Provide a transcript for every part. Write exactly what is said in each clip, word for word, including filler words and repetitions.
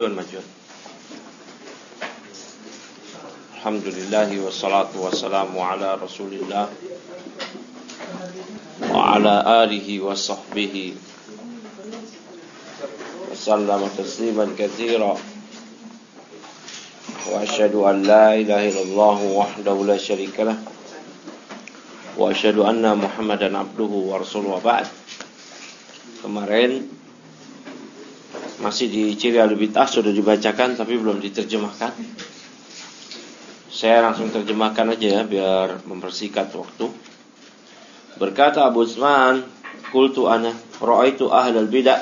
majuan majuan. Alhamdulillah wassalatu wassalamu ala Rasulillah wa ala alihi wa sahbihi wa sallama tasliman katsira. Wa asyhadu an la ilaha illallah wahdahu la syarikalah wa asyhadu anna Muhammadan abduhu wa rasuluhu wa ba'd. Kemarin masih di ciri al-bid'ah sudah dibacakan tapi belum diterjemahkan. Saya langsung terjemahkan aja ya biar mempersingkat waktu. Berkata Abu Utsman, qultu ana ra'aitu ahlal bid'ah.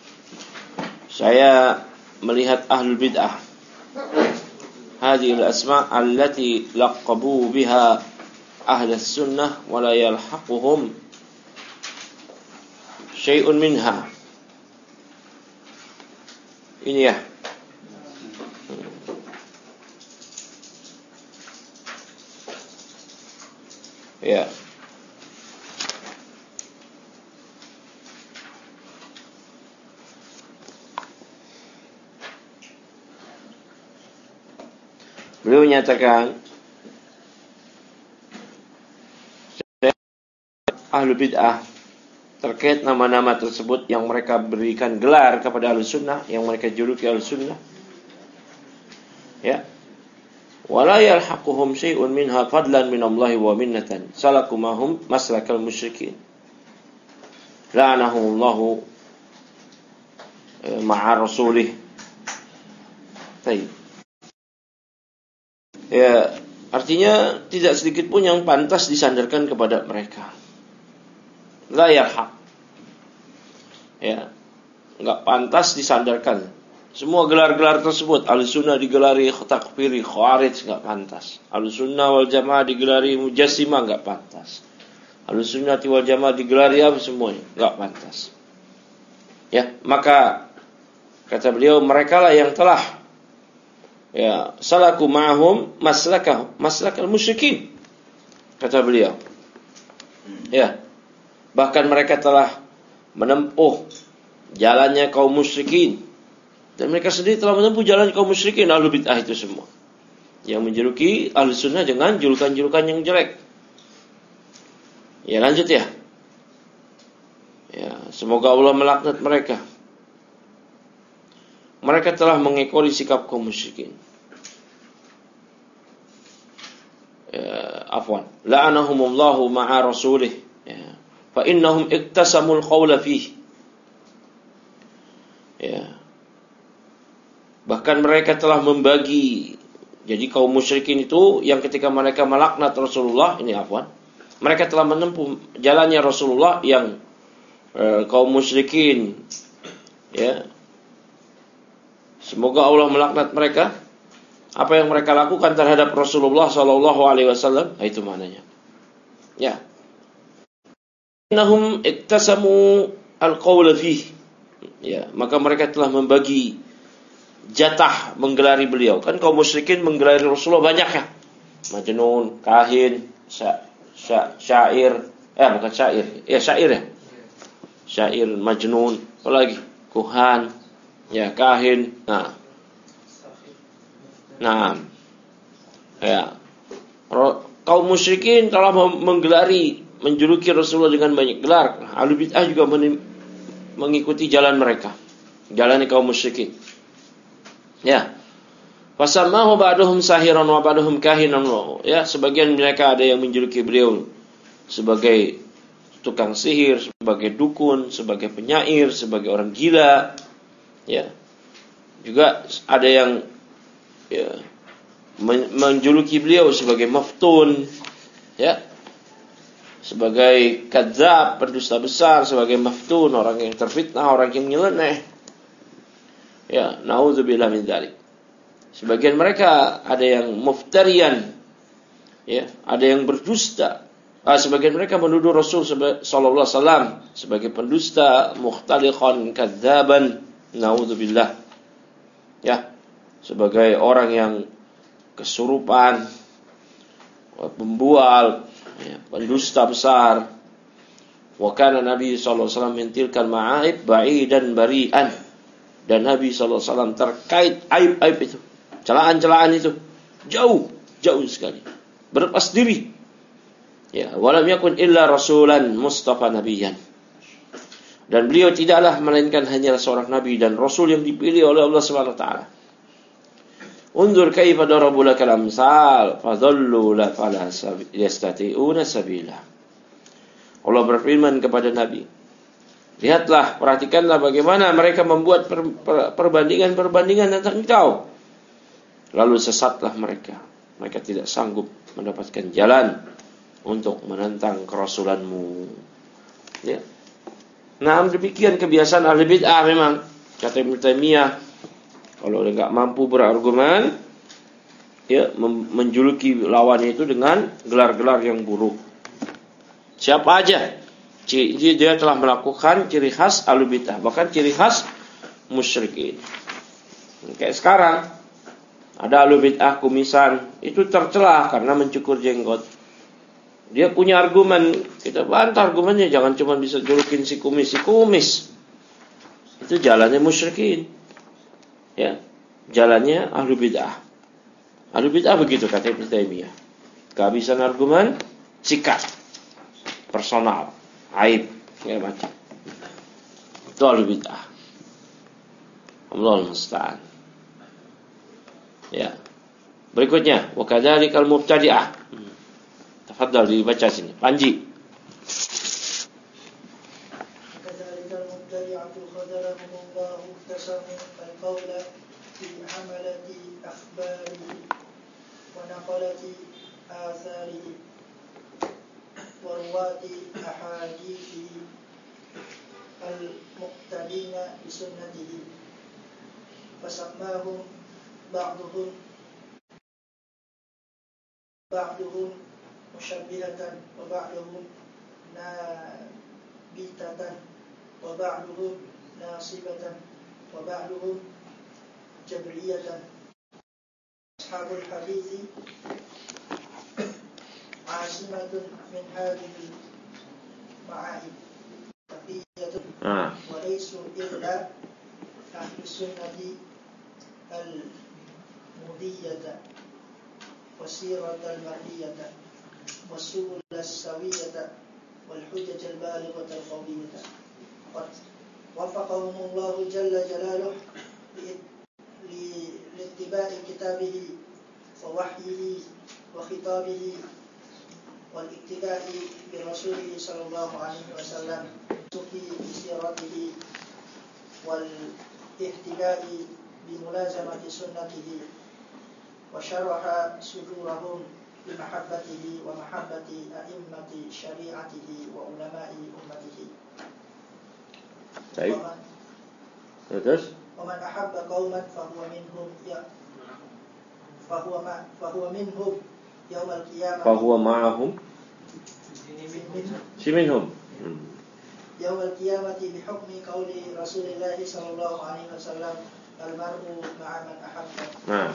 Saya melihat ahlul bid'ah. Hadhihi al-asma' allati laqabu biha ahlus sunnah wa la yalhaquhum syai'un minha. Ini ya. Ya. Beliau menyatakan ahlu bid'ah terkait nama-nama tersebut yang mereka berikan gelar kepada ahlu sunnah, yang mereka juluki ahlu sunnah, ya, wala yalhaquhum syai'un minha fadlan min Allah wa minnatan salakumahum maslakal musyrikin la'anahumullahu ma'a rasulih. Baik. Ya, artinya tidak sedikit pun yang pantas disandarkan kepada mereka. La yalhaq. Ya, enggak pantas disandarkan. Semua gelar-gelar tersebut, Ahlussunnah digelari takfiri, khawarij, enggak pantas. Ahlussunnah wal Jamaah digelari mujassimah, enggak pantas. Ahlussunnah wal Jamaah digelari apa semuanya, enggak pantas. Ya, maka kata beliau, merekalah yang telah ya salaku ma'hum maslakah maslakal musyrikin. Kata beliau. Ya. Bahkan mereka telah menempuh jalannya kaum musyrikin. Dan mereka sendiri telah menempuh jalan kaum musyrikin, ahlu bid'ah itu semua, yang menjuluki ahlu sunnah dengan julukan-julukan yang jelek. Ya, lanjut ya. Ya, semoga Allah melaknat mereka. Mereka telah mengekori sikap kaum musyrikin. Ya, afwan. La'anahumullahu ma'a rasulih. Ya. Fa innahum iktasamul qawla fihi. Ya. Bahkan mereka telah membagi. Jadi kaum musyrikin itu yang ketika mereka melaknat Rasulullah, ini afwan, mereka telah menempuh jalannya Rasulullah yang eh, kaum musyrikin, ya, semoga Allah melaknat mereka. Apa yang mereka lakukan terhadap Rasulullah sallallahu alaihi wasallam, itu maknanya. Ya. Innahum iktasamu al-qawla fihi. Ya, maka mereka telah membagi jatah menggelari beliau. Kan kaum musyrikin menggelari Rasulullah banyak ya. Majnun, kahin, sya, sya, syair, eh bukan syair, ya syair ya. Syair, majnun, apa lagi? Kuhan, ya kahin. Nah. Nah. Ya. Kaum musyrikin telah menggelari, menjuluki Rasulullah dengan banyak gelar. Ahlu bid'ah juga mengikuti jalan mereka, jalan kaum musyrikin. Ya. Fasamahu ba'duhum sahiran wa ba'duhum kahinan. Ya, sebagian mereka ada yang menjuluki beliau sebagai tukang sihir, sebagai dukun, sebagai penyair, sebagai orang gila. Ya. Juga ada yang ya, menjuluki beliau sebagai maftun, ya, sebagai kadzab, pendusta besar, sebagai maftun, orang yang terfitnah, orang yang nyeleneh. Ya, naudzubillah min dzalik. Sebagian mereka ada yang muftarian, ya, ada yang berdusta. Ah, sebagian mereka menuduh Rasul sallallahu alaihi wasallam sebagai pendusta, mukhtaliqan, kadzaban, naudzubillah. Ya, sebagai orang yang kesurupan, pembual, ya, pendusta besar. Wa kana Nabi sallallahu alaihi wasallam min tilkal ma'aib ba'idan bari'an. dan Nabi sallallahu alaihi wasallam terkait aib-aib itu, celaan-celaan itu. Jauh, jauh sekali. Berlepas diri. Ya, walam yakun illa rasulan mustafa nabiyyan. Dan beliau tidaklah melainkan hanyalah seorang nabi dan rasul yang dipilih oleh Allah Subhanahu wa taala. Undur kaifa darabu lakal amsal fadhallu la fala yastati'una sabila. Allah berfirman kepada Nabi, lihatlah, perhatikanlah bagaimana mereka membuat per, per, perbandingan-perbandingan tentang engkau. Lalu sesatlah mereka. Mereka tidak sanggup mendapatkan jalan untuk menentang kerasulanmu. Ya. Nah, demikian kebiasaan ahli bid'ah memang. Kata Ibnu Taimiyah, kalau dia enggak mampu berargumen, ya, menjuluki lawannya itu dengan gelar-gelar yang buruk. Siapa aja dia telah melakukan ciri khas ahli bid'ah, bahkan ciri khas musyrikin. Kayak sekarang ada ahli bid'ah kumisan, itu tercela karena mencukur jenggot. Dia punya argumen, kita bantah argumennya, jangan cuma bisa julukin si kumis, si kumis. Itu jalannya musyrikin. Ya, jalannya ahli bid'ah. Ahli bid'ah begitu kata Ibnu Taimiyah. Kehabisan argumen, sikat, personal, aib, segala macam. Itu ahli bid'ah. Allahul musta'an. Ya. Berikutnya, wa kadzalikal mubtadi'ah. Tafadhal dibaca sini. Panji. Kadzalikal mubtadi'atu khadarahum Allah iktasamu al-qawla fi hamalati akhbarihi wa naqalati atharihi wa ruwati ahadithihi al-muqtadina bi sunnatihi fasammahum ba'duhum ba'duhum musyabbihatan wa ba'duhum nabitatan wa ba'duhum nasibatan wa ba'duhum jabriyatan. Ashabul hadithi asimatun min hadhihi ma'aib taqiyatun wa laysu illa ahli sunnati al-mudiyyata وسيرة المرئية والسبل السوية والحجج البالغة القوية. قد وفقهم الله جل جلاله لاتباع كتابه ووحيه وخطابه والاقتداء برسوله صلى الله عليه وسلم في سيرته والاهتداء بملازمة سنته وشرح صدورهم بمحبته ومحبة أئمة شريعته وعلماء أمته. طيب. Terus? ومن أحب قوما فهو منهم فهو ما فهو منهم يوم القيامة. فهو معهم. Si minhum. يوم القيامة بحكم قول رسول الله صلى الله عليه وسلم المرء مع من أحب. Nah.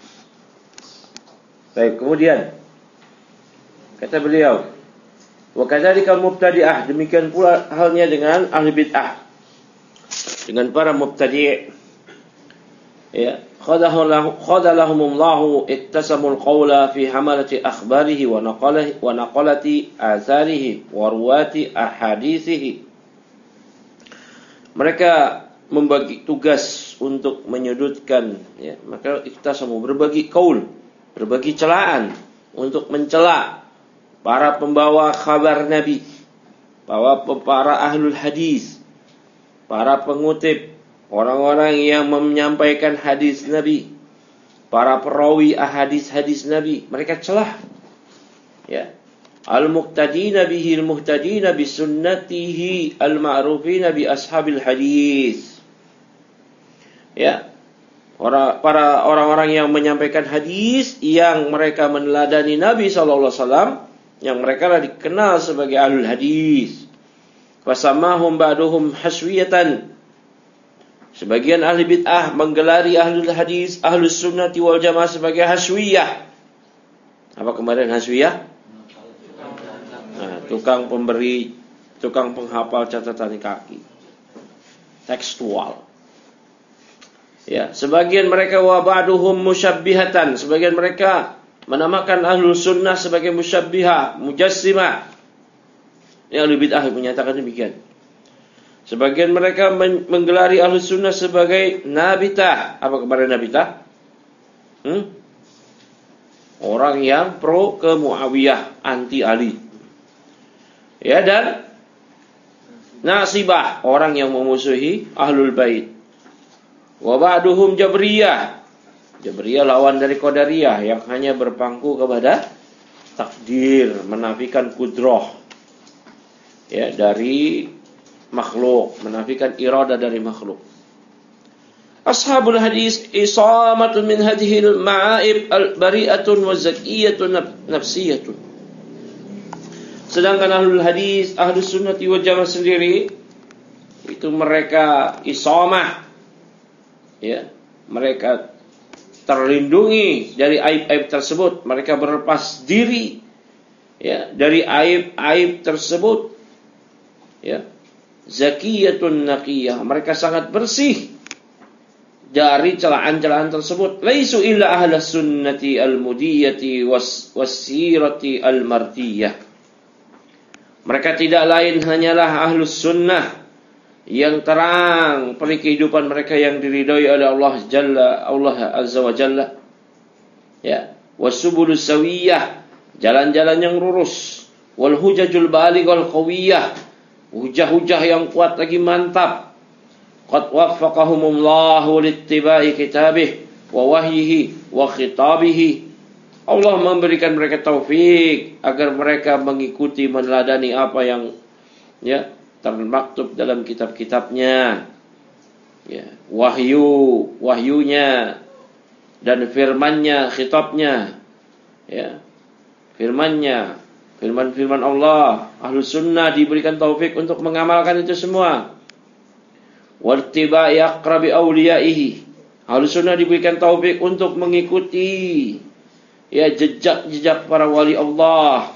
Baik, kemudian kata beliau, wa kadzalikal mubtadi'ah, demikian pula halnya dengan ahli bid'ah, dengan para mubtadi'. Ya, khadalahumullahu ittasamul qawla fi hamalati akhbarihi wa naqalihi wa naqalati atharihi wa ruwati ahadithihi. Mereka membagi tugas untuk menyudutkan, ya, maka ittasamu, berbagi qaul, berbagi celaan untuk mencela para pembawa kabar Nabi, para para ahlul hadis, para pengutip, orang-orang yang menyampaikan hadis Nabi, para perawi ahadis-hadis Nabi, mereka celah. Ya, al-muqtadina bihi al-muhtadina bi sunnatihi al-ma'rufina bi ashabil hadis. Ya. Orang, para orang-orang yang menyampaikan hadis, yang mereka meneladani Nabi shallallahu alaihi wasallam, yang mereka lah dikenal sebagai ahlul hadis. Fasamahum ba'duhum haswiyatan. Sebagian ahli bid'ah menggelari ahlul hadis, ahlus sunnati wal jamaah sebagai haswiyah. Apa kemarin haswiyah? Nah, tukang pemberi, tukang penghafal catatan kaki, tekstual. Ya, sebagian mereka wa ba'duhum musyabbihatan, sebagian mereka menamakan Ahlus Sunnah sebagai musyabbihah, mujassimah. Yang lebih bid'ah menyatakan demikian. Sebagian mereka menggelari Ahlus Sunnah sebagai nabitah. Apa kemarin nabitah? Hmm? Orang yang pro ke Muawiyah, anti Ali. Ya, dan nasibah, orang yang memusuhi Ahlul Bait. Wa ba'duhum Jabriyah. Jabriyah lawan dari Qadariyah yang hanya berpangku kepada takdir, menafikan kudrah. Ya, dari makhluk, menafikan irada dari makhluk. Ashabul hadis isamatun min hadhil ma'aib al-bari'atun wa zakiyatun nafsiyatun. Sedangkan ahlul hadis, ahlus sunnati wal jamaah sendiri itu mereka isamah, ya, mereka terlindungi dari aib-aib tersebut, mereka berlepas diri, ya, dari aib-aib tersebut. Ya, zakiyatun naqiyah, mereka sangat bersih dari celaan-celaan tersebut. Laisu illa ahlus sunnati al-mudiyati was-sirati al-mardiyah. Mereka tidak lain hanyalah ahlus sunnah yang terang peri kehidupan mereka yang diridhai oleh Allah Jalla, Allah Azza wa Jalla. Ya, wasubulus sawiyah, jalan-jalan yang lurus, wal hujajul balighal qawiyah, hujah-hujah yang kuat lagi mantap. Qad waffaqahumullahu littiba'i kitabih wa wahyihi wa khitabihi. Allah memberikan mereka taufik agar mereka mengikuti, meneladani apa yang, ya, termaktub dalam kitab-kitabnya. Ya, wahyu, wahyunya dan firmannya, khitabnya. Ya, firmannya, firman-firman Allah. Ahlus sunnah diberikan taufik untuk mengamalkan itu semua. Wattiba'i aqrabi awliyaihi. Ahlus sunnah diberikan taufik untuk mengikuti, ya, jejak-jejak para wali Allah.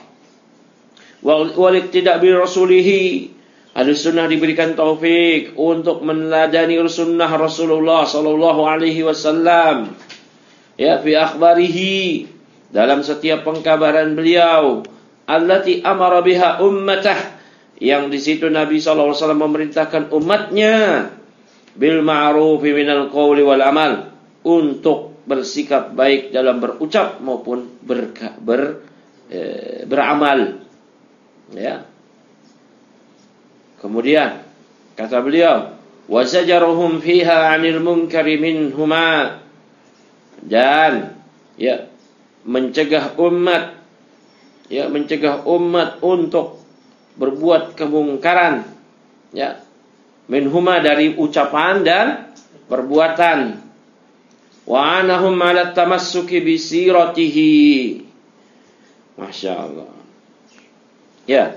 Wal iqtida' bi rasulihi. Ahlus sunnah diberikan taufik untuk meneladani sunnah Rasulullah sallallahu alaihi wasallam. Ya, fi akhbarihi, dalam setiap pengkabaran beliau. Allati amara biha ummatah, yang di situ Nabi sallallahu alaihi wasallam memerintahkan umatnya bil ma'rufi minal qawli wal amal, untuk bersikap baik dalam berucap maupun ber, ber, e, beramal. Ya. Kemudian kata beliau, wa zajaruhum fiha 'anil munkari minhuma, dan, ya, mencegah umat, ya, mencegah umat untuk berbuat kemungkaran, ya, minhuma, dari ucapan dan perbuatan. Wa anahum 'ala tamassuki bi siratihi. Masya Allah. Ya,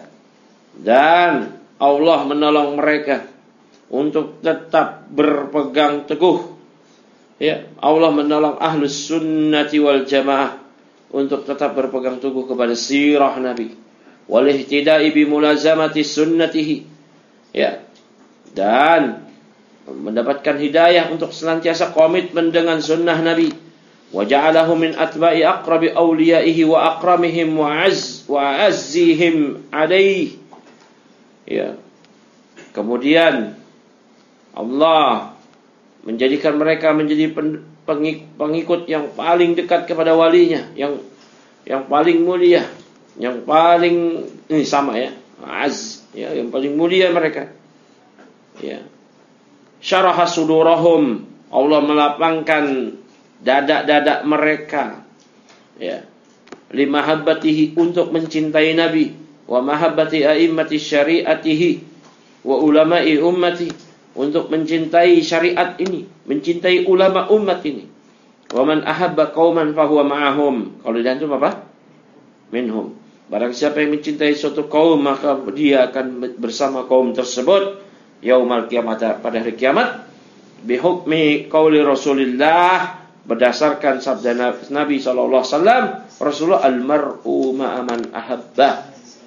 dan Allah menolong mereka untuk tetap berpegang teguh. Ya, Allah menolong ahlus sunnati wal jamaah untuk tetap berpegang teguh kepada sirah Nabi, wal ihtida'i bi mulazamati sunnatihi, ya, dan mendapatkan hidayah untuk senantiasa komitmen dengan sunnah Nabi. Wa ja'alahu min atba'i aqrabi awliyaihi wa aqramihim wa azz wa azzihim alaihi. Ya. Kemudian Allah menjadikan mereka menjadi pengikut yang paling dekat kepada walinya, yang yang paling mulia, yang paling, ini sama, ya, az, ya, yang paling mulia mereka. Ya. Syaraha sudurahum, Allah melapangkan dada-dada mereka, ya, limahabbatihi, untuk mencintai Nabi, wa mahabbati a'immati syariatihi wa ulama'i ummati, untuk mencintai syariat ini, mencintai ulama umat ini. Wa man ahabba qauman fahuwa ma'ahum. Kalau diantum apa? Minhum. Barang siapa yang mencintai suatu kaum, maka dia akan bersama kaum tersebut yaumal kiamat, pada hari kiamat, bihukmi qauli Rasulillah, berdasarkan sabda Nabi sallallahu alaihi wasallam, Rasulullah, al-mar'u ma'aman ahabba.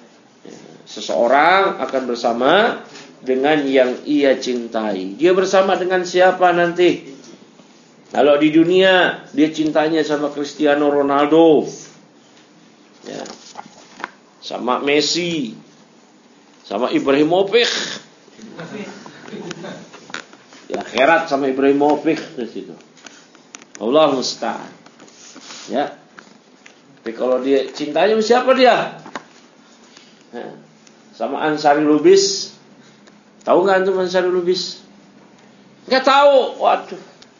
Seseorang akan bersama dengan yang ia cintai. Dia bersama dengan siapa nanti? Kalau di dunia dia cintanya sama Cristiano Ronaldo, ya, sama Messi, sama Ibrahimovic. Ya, akhirat sama Ibrahimovic di situ. Allah musta'an. Ya. Tapi kalau dia cintanya sama siapa dia? Ya. Sama Ansari Lubis. Tahu nggak antum Ansari Lubis? Nggak tahu. Waduh.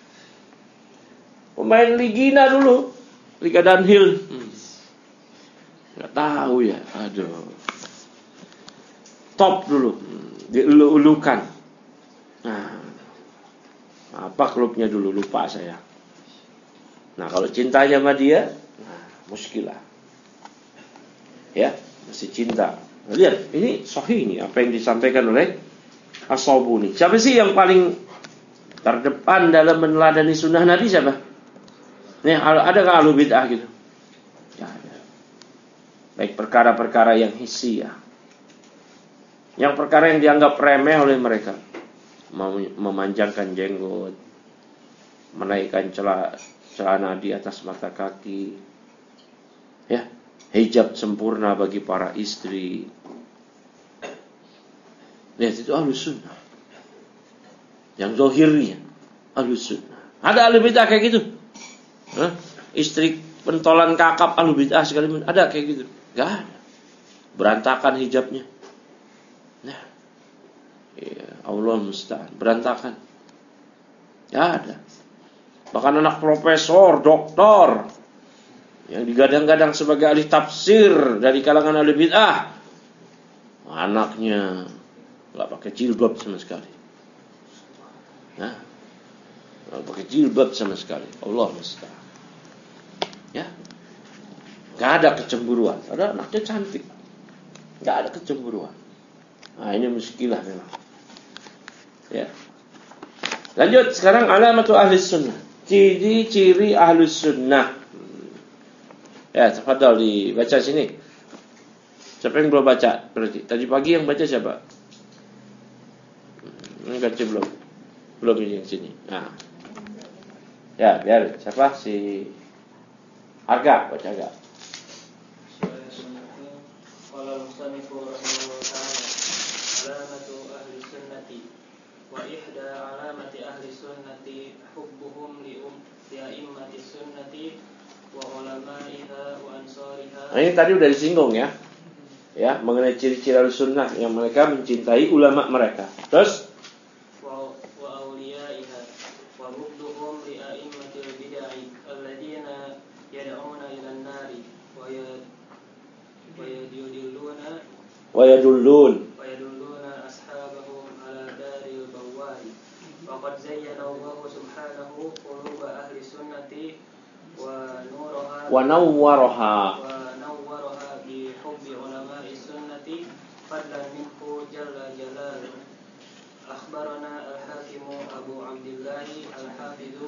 Pemain Ligina dulu, Liga Dunhill. Hmm. Nggak tahu ya. Aduh. Top dulu. Hmm. Diulu-ulukan. Nah. Apa klubnya dulu lupa saya. Nah, kalau cintanya sama dia, nah, muskilah. Ya, masih cinta. Nah, lihat, ini sahih ini apa yang disampaikan oleh As-Sabuni. Siapa sih yang paling terdepan dalam meneladani sunnah Nabi siapa? Nih, ada nggak ahlu bid'ah gitu? Ya, ada. Baik perkara-perkara yang hissi ya. Yang perkara yang dianggap remeh oleh mereka. Memanjangkan jenggot, menaikkan celana, celana di atas mata kaki, ya, hijab sempurna bagi para istri. Lihat itu ahlus sunnah. Yang zahirnya ahlus sunnah. Ada ahlu bid'ah kayak gitu? Hah? Istri pentolan kakap ahlu bid'ah sekalipun ada kayak gitu? Gak ada. Berantakan hijabnya. Nah, ya, Allah musta'an, berantakan. Gak ada. Bahkan anak profesor, doktor yang digadang-gadang sebagai ahli tafsir dari kalangan ahli bid'ah, anaknya gak pakai jilbab sama sekali. Nah, gak pakai jilbab sama sekali. Allah musta'an. Ya, gak ada kecemburuan. Ada anaknya cantik, gak ada kecemburuan. Nah, ini muskilah memang. Ya. Lanjut sekarang alamatu ahli sunnah. Ciri-ciri ahli sunnah. Ya, tafadhal dibaca sini. Siapa yang belum baca? Berarti tadi pagi yang baca siapa? Ini baca belum? Belum ini yang sini. Nah. Ya, biar siapa si Arga baca Arga. Qala al-musannifu rahimahullah ta'ala alamatu ahli sunnati wa ihda alamati ahli sunnati hubbuhum li um li a'immati sunnati wa ulama'iha wa ansariha. Nah, ini tadi udah disinggung ya. Ya, mengenai ciri-ciri ahli sunnah yang mereka mencintai ulama mereka. Terus wa wa awliya'iha wa hubbuhum li a'immati al-bid'ah alladziina yad'una ila an-nari wa ya wa yadilluna wa yadullun ويدلون أصحابهم على دار البوار وقد زين الله سبحانه قلوب أهل السنة ونورها ونورها ونورها بحب علماء السنة فضلا منه جل جلاله. أخبرنا الحاكم أبو عبد الله الحافظ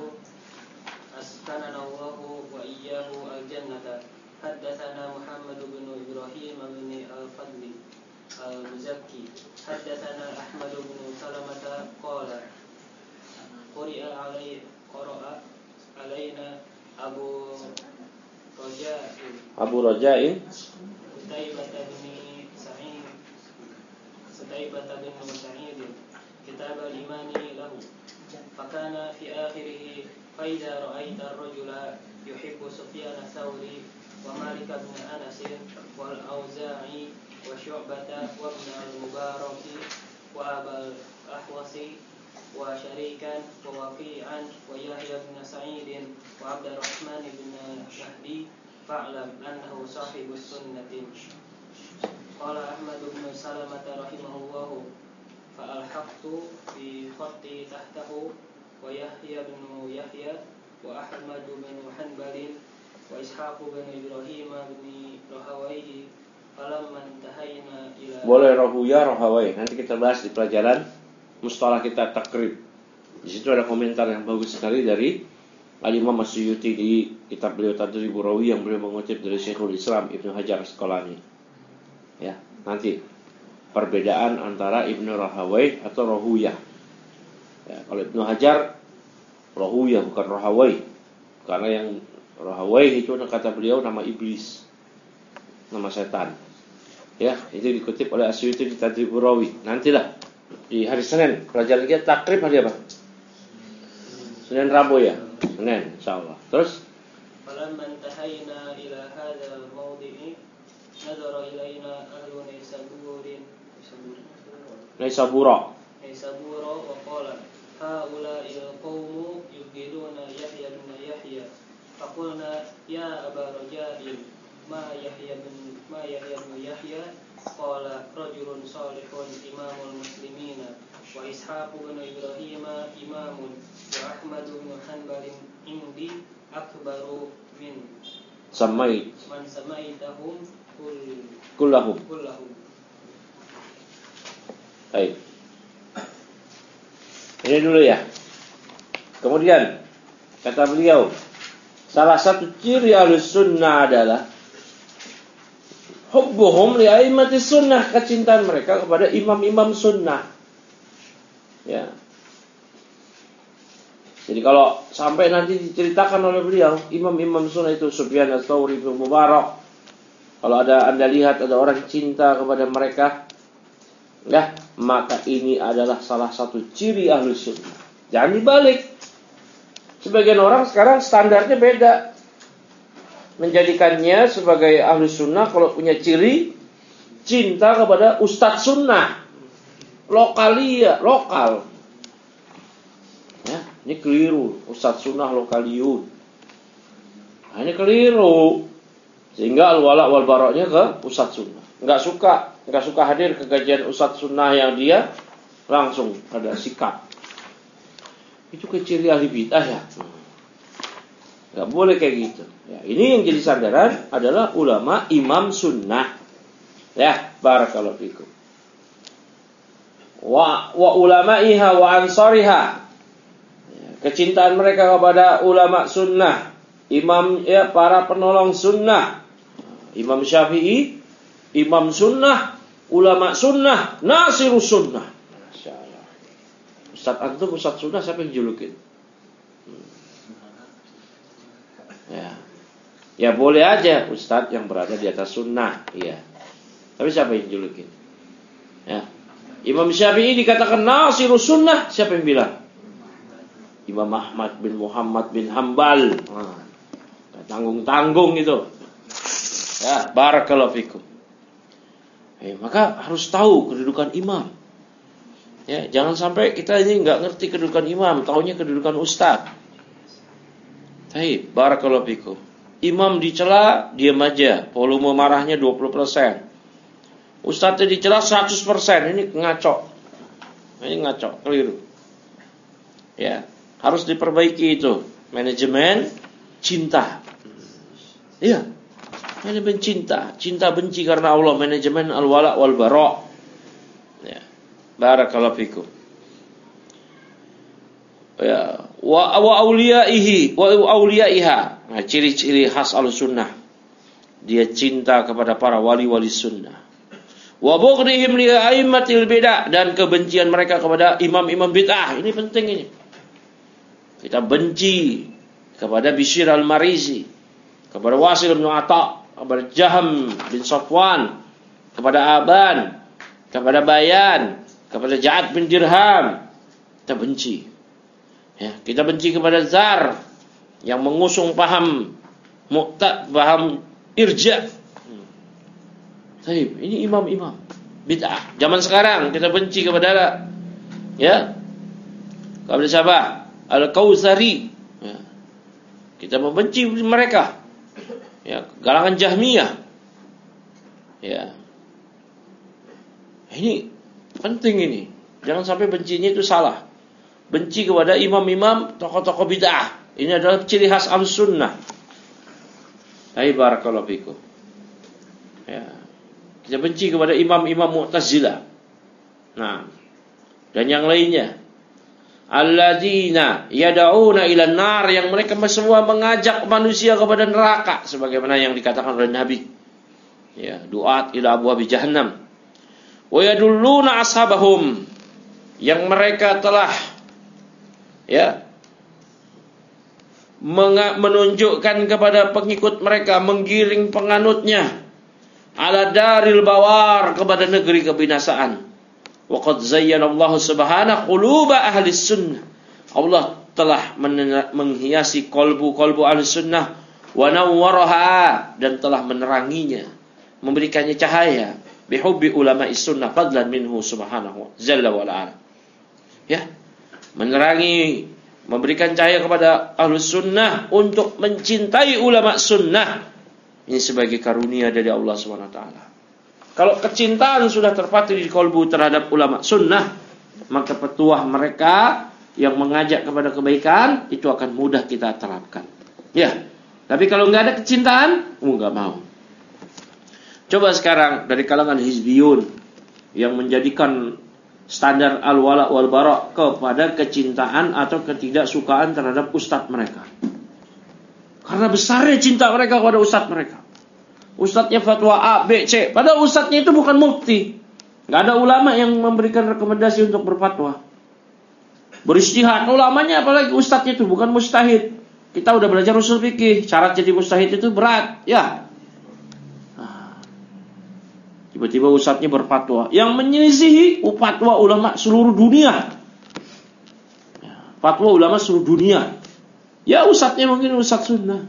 أسكننا الله وإياه الجنة. حدثنا محمد بن إبراهيم بن الفضل المزكي حدثنا أحمد بن سلمة قال قرئ علي قرأ علينا أبو رجاء Abu Rajain قتيبة بن سعيد قتيبة بن سعيد كتاب الإيمان له فكان في آخره فإذا رأيت الرجل يحب سفيان الثوري ومالك بن أنس والأوزاعي وشعبة وابن المبارك وأبا الأحوص وشريكا ووقيعا ويحيى بن سعيد وعبد الرحمن بن مهدي فاعلم أنه صاحب السنة. قال أحمد بن سلمة رحمه الله فألحقت بخطي تحته ويحيى بن يحيى وأحمد بن حنبل وإسحاق بن إبراهيم بن رهويه فلما انتهينا إلى. Boleh Rahuya Rahawai. Nanti kita bahas di pelajaran mustalah kita takrib. Di situ ada komentar yang bagus sekali dari Al-Imam As-Suyuti di kitab beliau Tadribur Rawi yang beliau mengutip dari Syekhul Islam Ibnu Hajar Asqalani. Ya, nanti perbedaan antara Ibnu Rahawai atau Rahuya. Ya, kalau Ibnu Hajar Rahuyah bukan Rahawai. Karena yang Rahawai itu kata beliau nama iblis, nama setan. Ya, itu dikutip oleh Asyuti di Tadribur Rawi. Nantilah di hari Senin pelajaran kita takrib hari apa? Senin Rabu ya. Senin insyaallah. Terus falamma intahayna ila hadzal mawdi'i nadhara ilaina ahlu Naisaburin Naisabura Naisabura wa qala haula'il qaumu yubghiduna Yahya bin Yahya faqulna ya Aba Raja'il ma Yahya bin ma Yahya bin Yahya qala rajulun salihun imamul muslimina wa Ishaq bin Ibrahim imamun wa Ahmad bin Hanbal indi akbaru min samait man samaitahum kull kullahum kullahum. Baik. Ini dulu ya. Kemudian kata beliau, salah satu ciri Ahlus Sunnah adalah hubbuhum li a'immatis sunnah, kecintaan mereka kepada imam-imam sunnah. Ya. Jadi kalau sampai nanti diceritakan oleh beliau imam-imam sunnah itu Sufyan ats-Tsauri, Ibnu Mubarak, kalau ada Anda lihat ada orang cinta kepada mereka, ya, maka ini adalah salah satu ciri Ahlus Sunnah. Jangan dibalik. Sebagian orang sekarang standarnya beda. Menjadikannya sebagai Ahlus Sunnah kalau punya ciri cinta kepada Ustadz Sunnah, lokalia, lokal. Ya, ini keliru. Ustadz Sunnah lokaliyun. Nah, ini keliru. Sehingga al-wala wal baroknya ke Ustadz Sunnah. Enggak suka, enggak suka hadir ke kajian Ustadz Sunnah yang dia langsung ada sikap. Itu ciri ahli bid'ah ya. Enggak boleh kayak gitu. Ya, ini yang jadi sandaran adalah ulama imam sunnah. Ya, barakallahu fikum. Wa wa ulama'iha wa ansariha. Ya, kecintaan mereka kepada ulama sunnah, imam ya para penolong sunnah. Imam Syafi'i, imam sunnah, ulama sunnah, nasirus sunnah. Masya Allah. Ustaz antum Ustaz sunnah siapa yang julukin? Hmm. Ya, ya boleh aja Ustaz yang berada di atas sunnah, iya. Tapi siapa yang julukin? Ya, Imam Syafi'i dikatakan nasirus sunnah, siapa yang bilang? Imam Ahmad bin Muhammad bin Hambal. Nah, tanggung-tanggung itu. Ya, barakallahu fikum. Eh, maka harus tahu kedudukan imam. Ya, jangan sampai kita ini enggak ngerti kedudukan imam, taunya kedudukan ustaz. Baik, barakallahu fikum. Imam dicela, diam aja, volume marahnya dua puluh persen. Ustaznya dicela seratus persen, ini ngaco. Ini ngaco, keliru. Ya, harus diperbaiki itu. Manajemen cinta. Iya. Manajemen cinta, cinta benci karena Allah, manajemen al-wala wal bara. Ya. Barakallahu fikum. Ya, wa wa auliyaihi wa auliyaiha. Nah, ciri-ciri khas al-sunnah. Dia cinta kepada para wali-wali sunnah. Wa bughdihim li a'immatil bid'ah, dan kebencian mereka kepada imam-imam bid'ah. Ini penting ini. Kita benci kepada Bishr al-Marizi, kepada Wasil bin Atha, kepada Jaham bin Safwan, kepada Aban, kepada Bayan, kepada Ja'ad bin Dirham. Kita benci. Ya, kita benci kepada Zar yang mengusung paham muqtad, paham irja. Baik, ini imam-imam bid'ah. Zaman sekarang kita benci kepada ya, kepada siapa? Al-Kautsari. Ya. Kita membenci mereka. Ya, galangan Jahmiyah. Ya. Ini penting ini. Jangan sampai bencinya itu salah. Benci kepada imam-imam, tokoh-tokoh bid'ah. Ini adalah ciri khas Ahlussunnah. Hai barakallahu fikum. Ya. Kita benci kepada imam-imam Mu'tazilah. Nah, dan yang lainnya. Alladzina yad'una ilan nar, yang mereka semua mengajak manusia kepada neraka sebagaimana yang dikatakan oleh Nabi. Ya, du'at ila abwabi jahannam. Wa yadulluna ashabahum, yang mereka telah ya menunjukkan kepada pengikut mereka, menggiring penganutnya ala daril bawar, kepada negeri kebinasaan. Wa qad zayyana Allah subhanahu quluba ahli sunnah. Allah telah menghiasi kolbu-kolbu ahli sunnah, wa nawwaraha, dan telah meneranginya, memberikannya cahaya, bihubbi ulama'i sunnah fadlan minhu subhanahu jalla wa ala. Ya, menerangi, memberikan cahaya kepada ahli sunnah untuk mencintai ulama sunnah. Ini sebagai karunia dari Allah subhanahu wa taala. Kalau kecintaan sudah terpatri di kolbu terhadap ulama sunnah, maka petuah mereka yang mengajak kepada kebaikan itu akan mudah kita terapkan. Ya, tapi kalau nggak ada kecintaan, oh, nggak mau. Coba sekarang dari kalangan hizbiyun yang menjadikan standar al-wala wal bara kepada kecintaan atau ketidaksukaan terhadap ustadz mereka. Karena besarnya cinta mereka kepada ustadz mereka. Ustadznya fatwa A, B, C. Padahal ustadznya itu bukan mufti. Nggak ada ulama yang memberikan rekomendasi untuk berfatwa. Beristihad ulamanya, apalagi ustadznya itu bukan mustahid. Kita udah belajar usul fikih, syarat jadi mustahid itu berat, ya. Nah, tiba-tiba ustadznya berfatwa yang menyelisihi fatwa ulama seluruh dunia. Fatwa ulama seluruh dunia. Ya, ustadznya mungkin ustadz sunnah.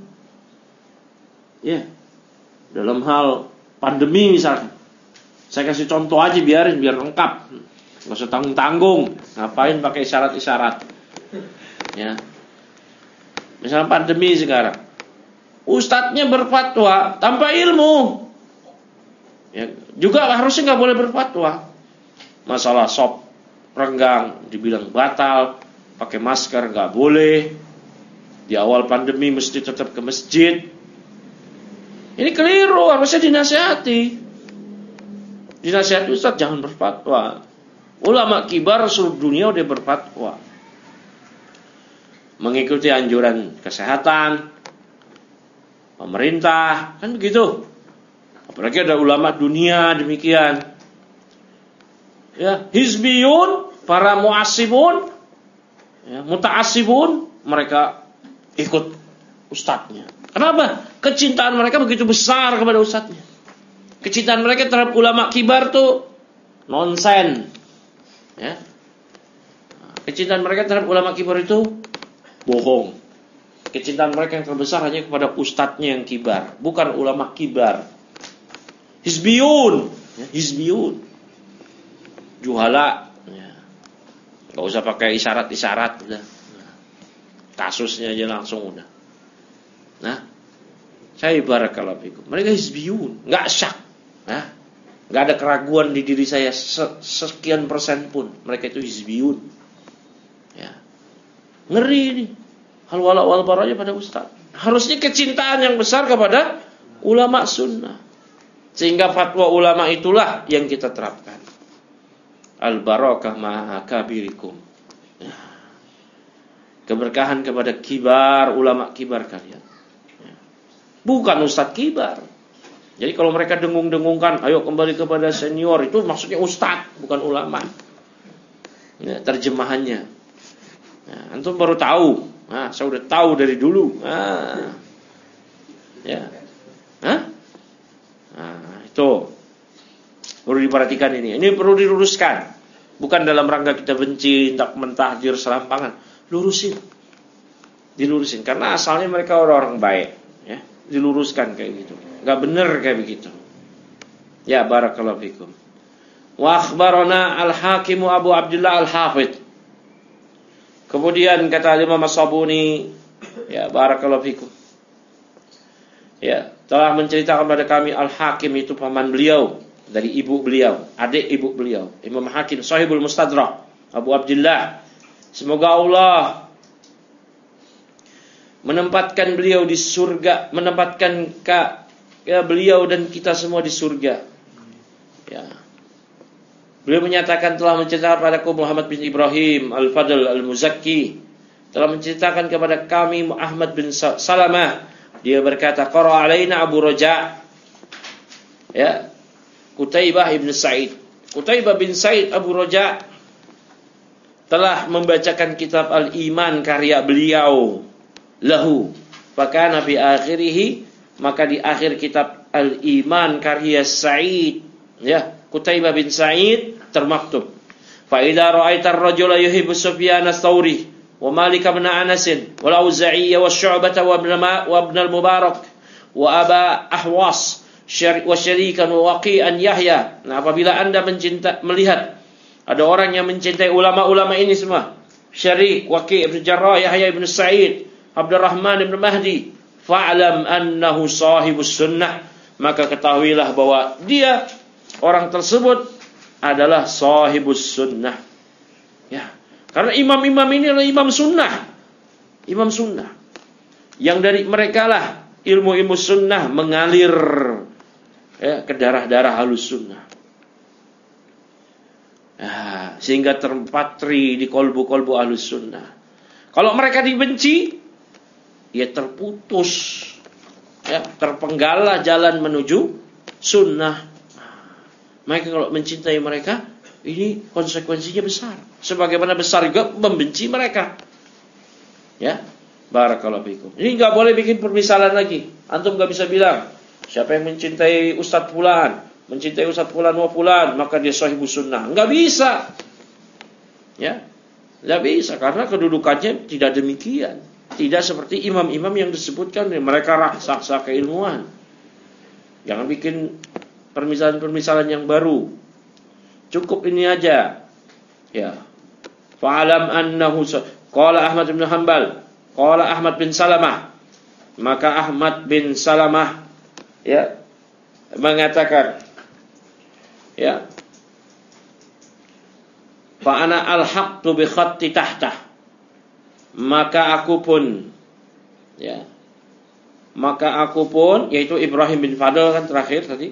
Ya. Dalam hal pandemi misalkan, saya kasih contoh aja biarin biar lengkap. Nggak usah tanggung-tanggung. Ngapain pakai isyarat-isyarat? Ya. Misalnya pandemi sekarang, ustadznya berfatwa tanpa ilmu. Ya, juga harusnya nggak boleh berfatwa. Masalah sop renggang dibilang batal, pakai masker nggak boleh. Di awal pandemi mesti tetap ke masjid. Ini keliru, harusnya dinasihati. Dinasihati ustadz jangan berfatwa. Ulama kibar seluruh dunia udah berfatwa, mengikuti anjuran kesehatan pemerintah, kan begitu. Apalagi ada ulama dunia demikian. Ya, hizbiyun, para mu'assibun, ya, muta'assibun, mereka ikut ustadznya. Kenapa? Kecintaan mereka begitu besar kepada ustadznya. Kecintaan mereka terhadap ulama kibar tuh nonsen. Ya. Kecintaan mereka terhadap ulama kibar itu bohong. Kecintaan mereka yang terbesar hanya kepada ustadznya yang kibar, bukan ulama kibar. Hizbiyun, ya, hizbiyun, juhala, ya. Gak usah pakai isyarat-isyarat, udah. Kasusnya aja langsung udah. Nah, saya barakallahu fikum. Mereka hizbiyun, nggak syak, nah, nggak ada keraguan di diri saya sekian persen pun. Mereka itu hizbiyun. Ya. Ngeri ini. Hal wala wal baranya pada ustaz. Harusnya kecintaan yang besar kepada ulama sunnah. Sehingga fatwa ulama itulah yang kita terapkan. Al barakah ma'a kabirikum. Ya. Keberkahan kepada kibar, ulama kibar kalian. Ya. Bukan ustaz kibar. Jadi kalau mereka dengung-dengungkan, ayo kembali kepada senior, itu maksudnya ustaz, bukan ulama. Ya, terjemahannya. Nah, antum baru tahu. Nah, saya udah tahu dari dulu. Nah, ya, Hah? Nah, itu perlu diperhatikan ini. Ini perlu diluruskan. Bukan dalam rangka kita benci, hendak mentahdir serampangan. Lurusin, dilurusin. Karena asalnya mereka orang-orang baik. Ya, diluruskan kayak gitu. Gak bener kayak begitu. Ya, barakallahu fikum. Wa akhbarana al-Hakimu Abu Abdullah al-Hafidh. Kemudian kata Imam As-Sabuni, ya barakallahu fikum, ya telah menceritakan kepada kami Al-Hakim, itu paman beliau dari ibu beliau, adik ibu beliau, Imam Hakim Sahibul Mustadrak Abu Abdullah. Semoga Allah menempatkan beliau di surga, menempatkan ka, ya, beliau dan kita semua di surga. Ya. Beliau menyatakan telah menceritakan kepadaku Muhammad bin Ibrahim Al-Fadl Al-Muzakki, telah menceritakan kepada kami Ahmad bin Salamah. Dia berkata, qara alaina Abu Raja, ya, Qutaibah ibn Sa'id. Qutaibah bin Sa'id Abu Raja telah membacakan kitab Al-Iman karya beliau. lahu. Fakana fi akhirih, maka di akhir kitab Al-Iman karya Sa'id, ya, Qutaibah bin Sa'id termaktub. Fa idza ra'aita ar-rajula yuhibbu Sufyan ats-Tsauri wa Malik bin Anas wal Auza'i wa Syu'bah wa ibn wa ibn al-Mubarak wa Aba Ahwas wa syarikan wa Waqi'an Yahya. Nah, apabila Anda mencinta melihat ada orang yang mencintai ulama-ulama ini semua, Syarik, Waqi' ibn Jarrah, Yahya ibn Sa'id, Abdurrahman ibn Mahdi, fa'lam annahu sahibus sunnah, maka ketahuilah bahwa dia, orang tersebut adalah sahibus sunnah. Ya, karena imam-imam ini adalah imam sunnah. Imam sunnah. Yang dari mereka lah ilmu-ilmu sunnah mengalir, ya, ke darah-darah halus sunnah. Nah, sehingga terpatri di kolbu-kolbu ahlus sunnah. Kalau mereka dibenci, ya terputus, ya, terpenggalah jalan menuju sunnah. Maka kalau mencintai mereka, ini konsekuensinya besar. Sebagaimana besar juga membenci mereka. Ya, barakallahu fikum. Ini nggak boleh bikin permisalan lagi. Antum nggak bisa bilang siapa yang mencintai Ustadz Fulan, mencintai Ustadz Fulan wa Fulan, maka dia sahibus sunnah. Nggak bisa. Ya, nggak bisa, karena kedudukannya tidak demikian. Tidak seperti imam-imam yang disebutkan, mereka raksasa keilmuan. Jangan bikin permisalan-permisalan yang baru. Cukup ini aja. Ya. Fa'alam annahu qala Ahmad bin Hanbal, qala Ahmad bin Salamah. Maka Ahmad bin Salamah, ya, mengatakan, ya, fa ana alhaqtu bi khatti tahtah, maka aku pun, ya, maka aku pun, yaitu Ibrahim bin Fadl kan terakhir tadi,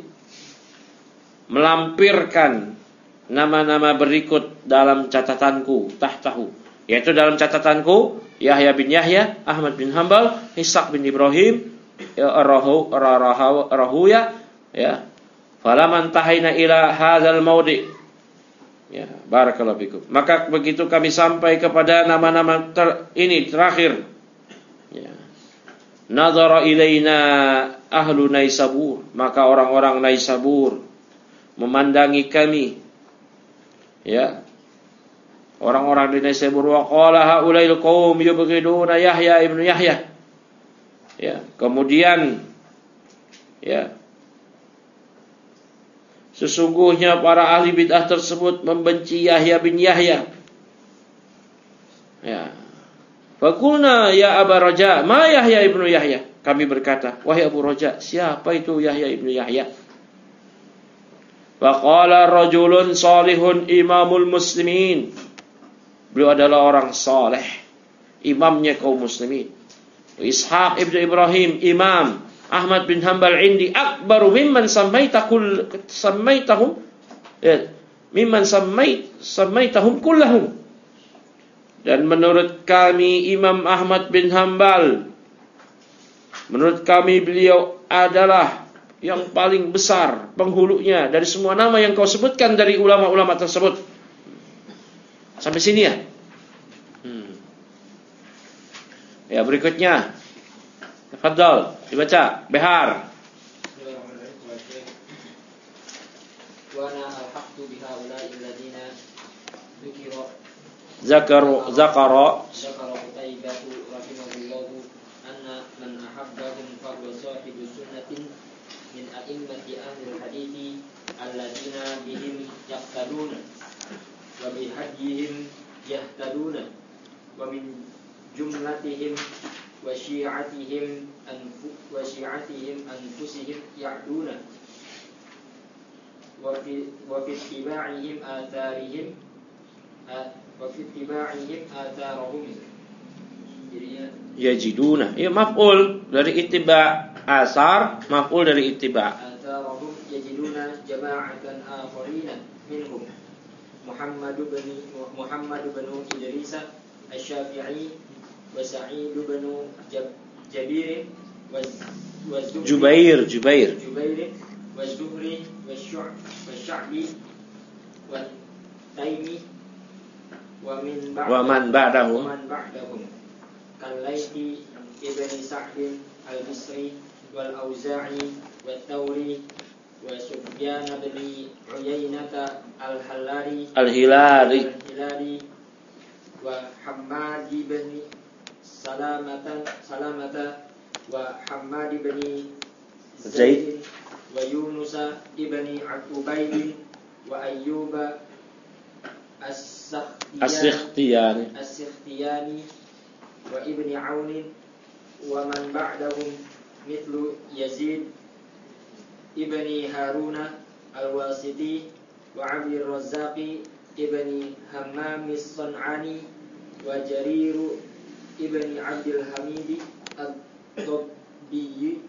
melampirkan nama-nama berikut dalam catatanku, tahtahu, yaitu dalam catatanku Yahya bin Yahya, Ahmad bin Hanbal, Ishaq bin Ibrahim, Rahu Rahu Rahuya, ya. Falaman tahaina ila hadzal maudi, ya, barakallahu fikum. Maka begitu kami sampai kepada nama-nama ter, ini terakhir, ya. Nadhara ilaina ahlu Naisabur, maka orang-orang Naisabur memandangi kami, ya, orang-orang di Naisabur. Wa qala haulail qaum yubghiduna Yahya ibnu Yahya, ya, kemudian, ya, sesungguhnya para ahli bid'ah tersebut membenci Yahya bin Yahya. Ya. Faqulna ya Aba Raja, ma Yahya ibnu Yahya? Kami berkata, wahai Abu Raja, siapa itu Yahya ibnu Yahya? Faqala rajulun salihun imamul muslimin. Beliau adalah orang saleh, imamnya kaum muslimin. Ishaq ibnu Ibrahim imam, Ahmad bin Hanbal indi akbaru mimman sammaitahum sammaitahum ya, mimman sammait sammaitahum kullahum. Dan menurut kami Imam Ahmad bin Hanbal, menurut kami beliau adalah yang paling besar penghulunya dari semua nama yang kau sebutkan dari ulama-ulama tersebut. Sampai sini ya. Hmm. Ya, berikutnya, tafadhal dibaca, Behar. Wa ana alhaqtu biha ulai alladziina dzukira zakaru zakara zakara Qutaibatu rahimahullahu anna man ahabbahum fa huwa sahibu sunnatin min a'immati ahli al-hadithi alladziina bihim yaqtaduna wa bihadihim yahtaduna wa min jumlatihim wa syi'atihim anfu wa syi'atihim anfusihim ya'duna wa fi wa fi ittiba'ihim atharihim wa fi ittiba'ihim atharahum. Jadinya yajiduna, ya, maf'ul dari ittiba', asar maf'ul dari ittiba'. atharahum yajiduna jama'atan akharina minhum Muhammad bin Muhammad bin Idris asy-Syafi'i wa Sa'id bin Jabir wa Jubair Jubair Jubair wa Zuhri wa Syu'bi wa Taimi wa min ba'd wa man ba'dahum wa man ba'dahum kalaiti ibn Sa'd al-Misri wal Auza'i wa Thawri wa Sufyan bin Uyainah al-Hilali Al-Hilali al-Hilali wa Hammad bin Salamatan Salamata wa Hammad bin Zaid wa Yunus ibn Ubayd wa Ayyub As-Sikhtiyani As-Sikhtiyani wa Ibni Aun wa man ba'dahum mithlu Yazid ibni Haruna al-Wasiti wa Abi Razzaqi ibni Hammam as-San'ani wa Jarir ibni Abdul Hamid ad-Dobbi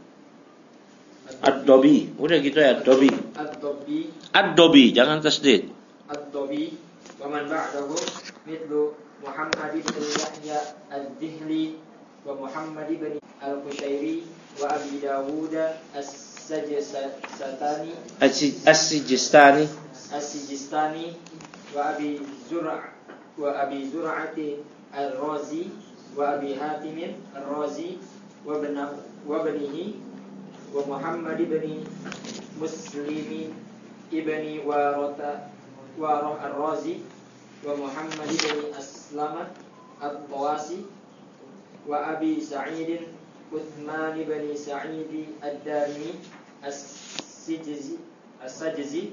Ad-Dobi, udah gitu ya, Dobi. Ad-Dobbi Ad-Dobi, jangan tasdid. Ad-Dobbi wa man ba'dahu mithlu Muhammad bin Yahya ad-Dihli wa Muhammad bin al-Qushairi wa Abi Dawud as-Sajistani As-Sijistani as-Sijistani wa Abi Zur'a wa Abi Zur'ati al-Razi wa Abi Hatim al-Razi wa ibn wa ibnihi wa Muhammad bin Muslim ibni Warata Warah al-Razi wa Muhammad bin Aslama al-Tawasi wa Abi Sa'id Uthman bin Sa'id ad-Darimi as-Sijzi as-Sajzi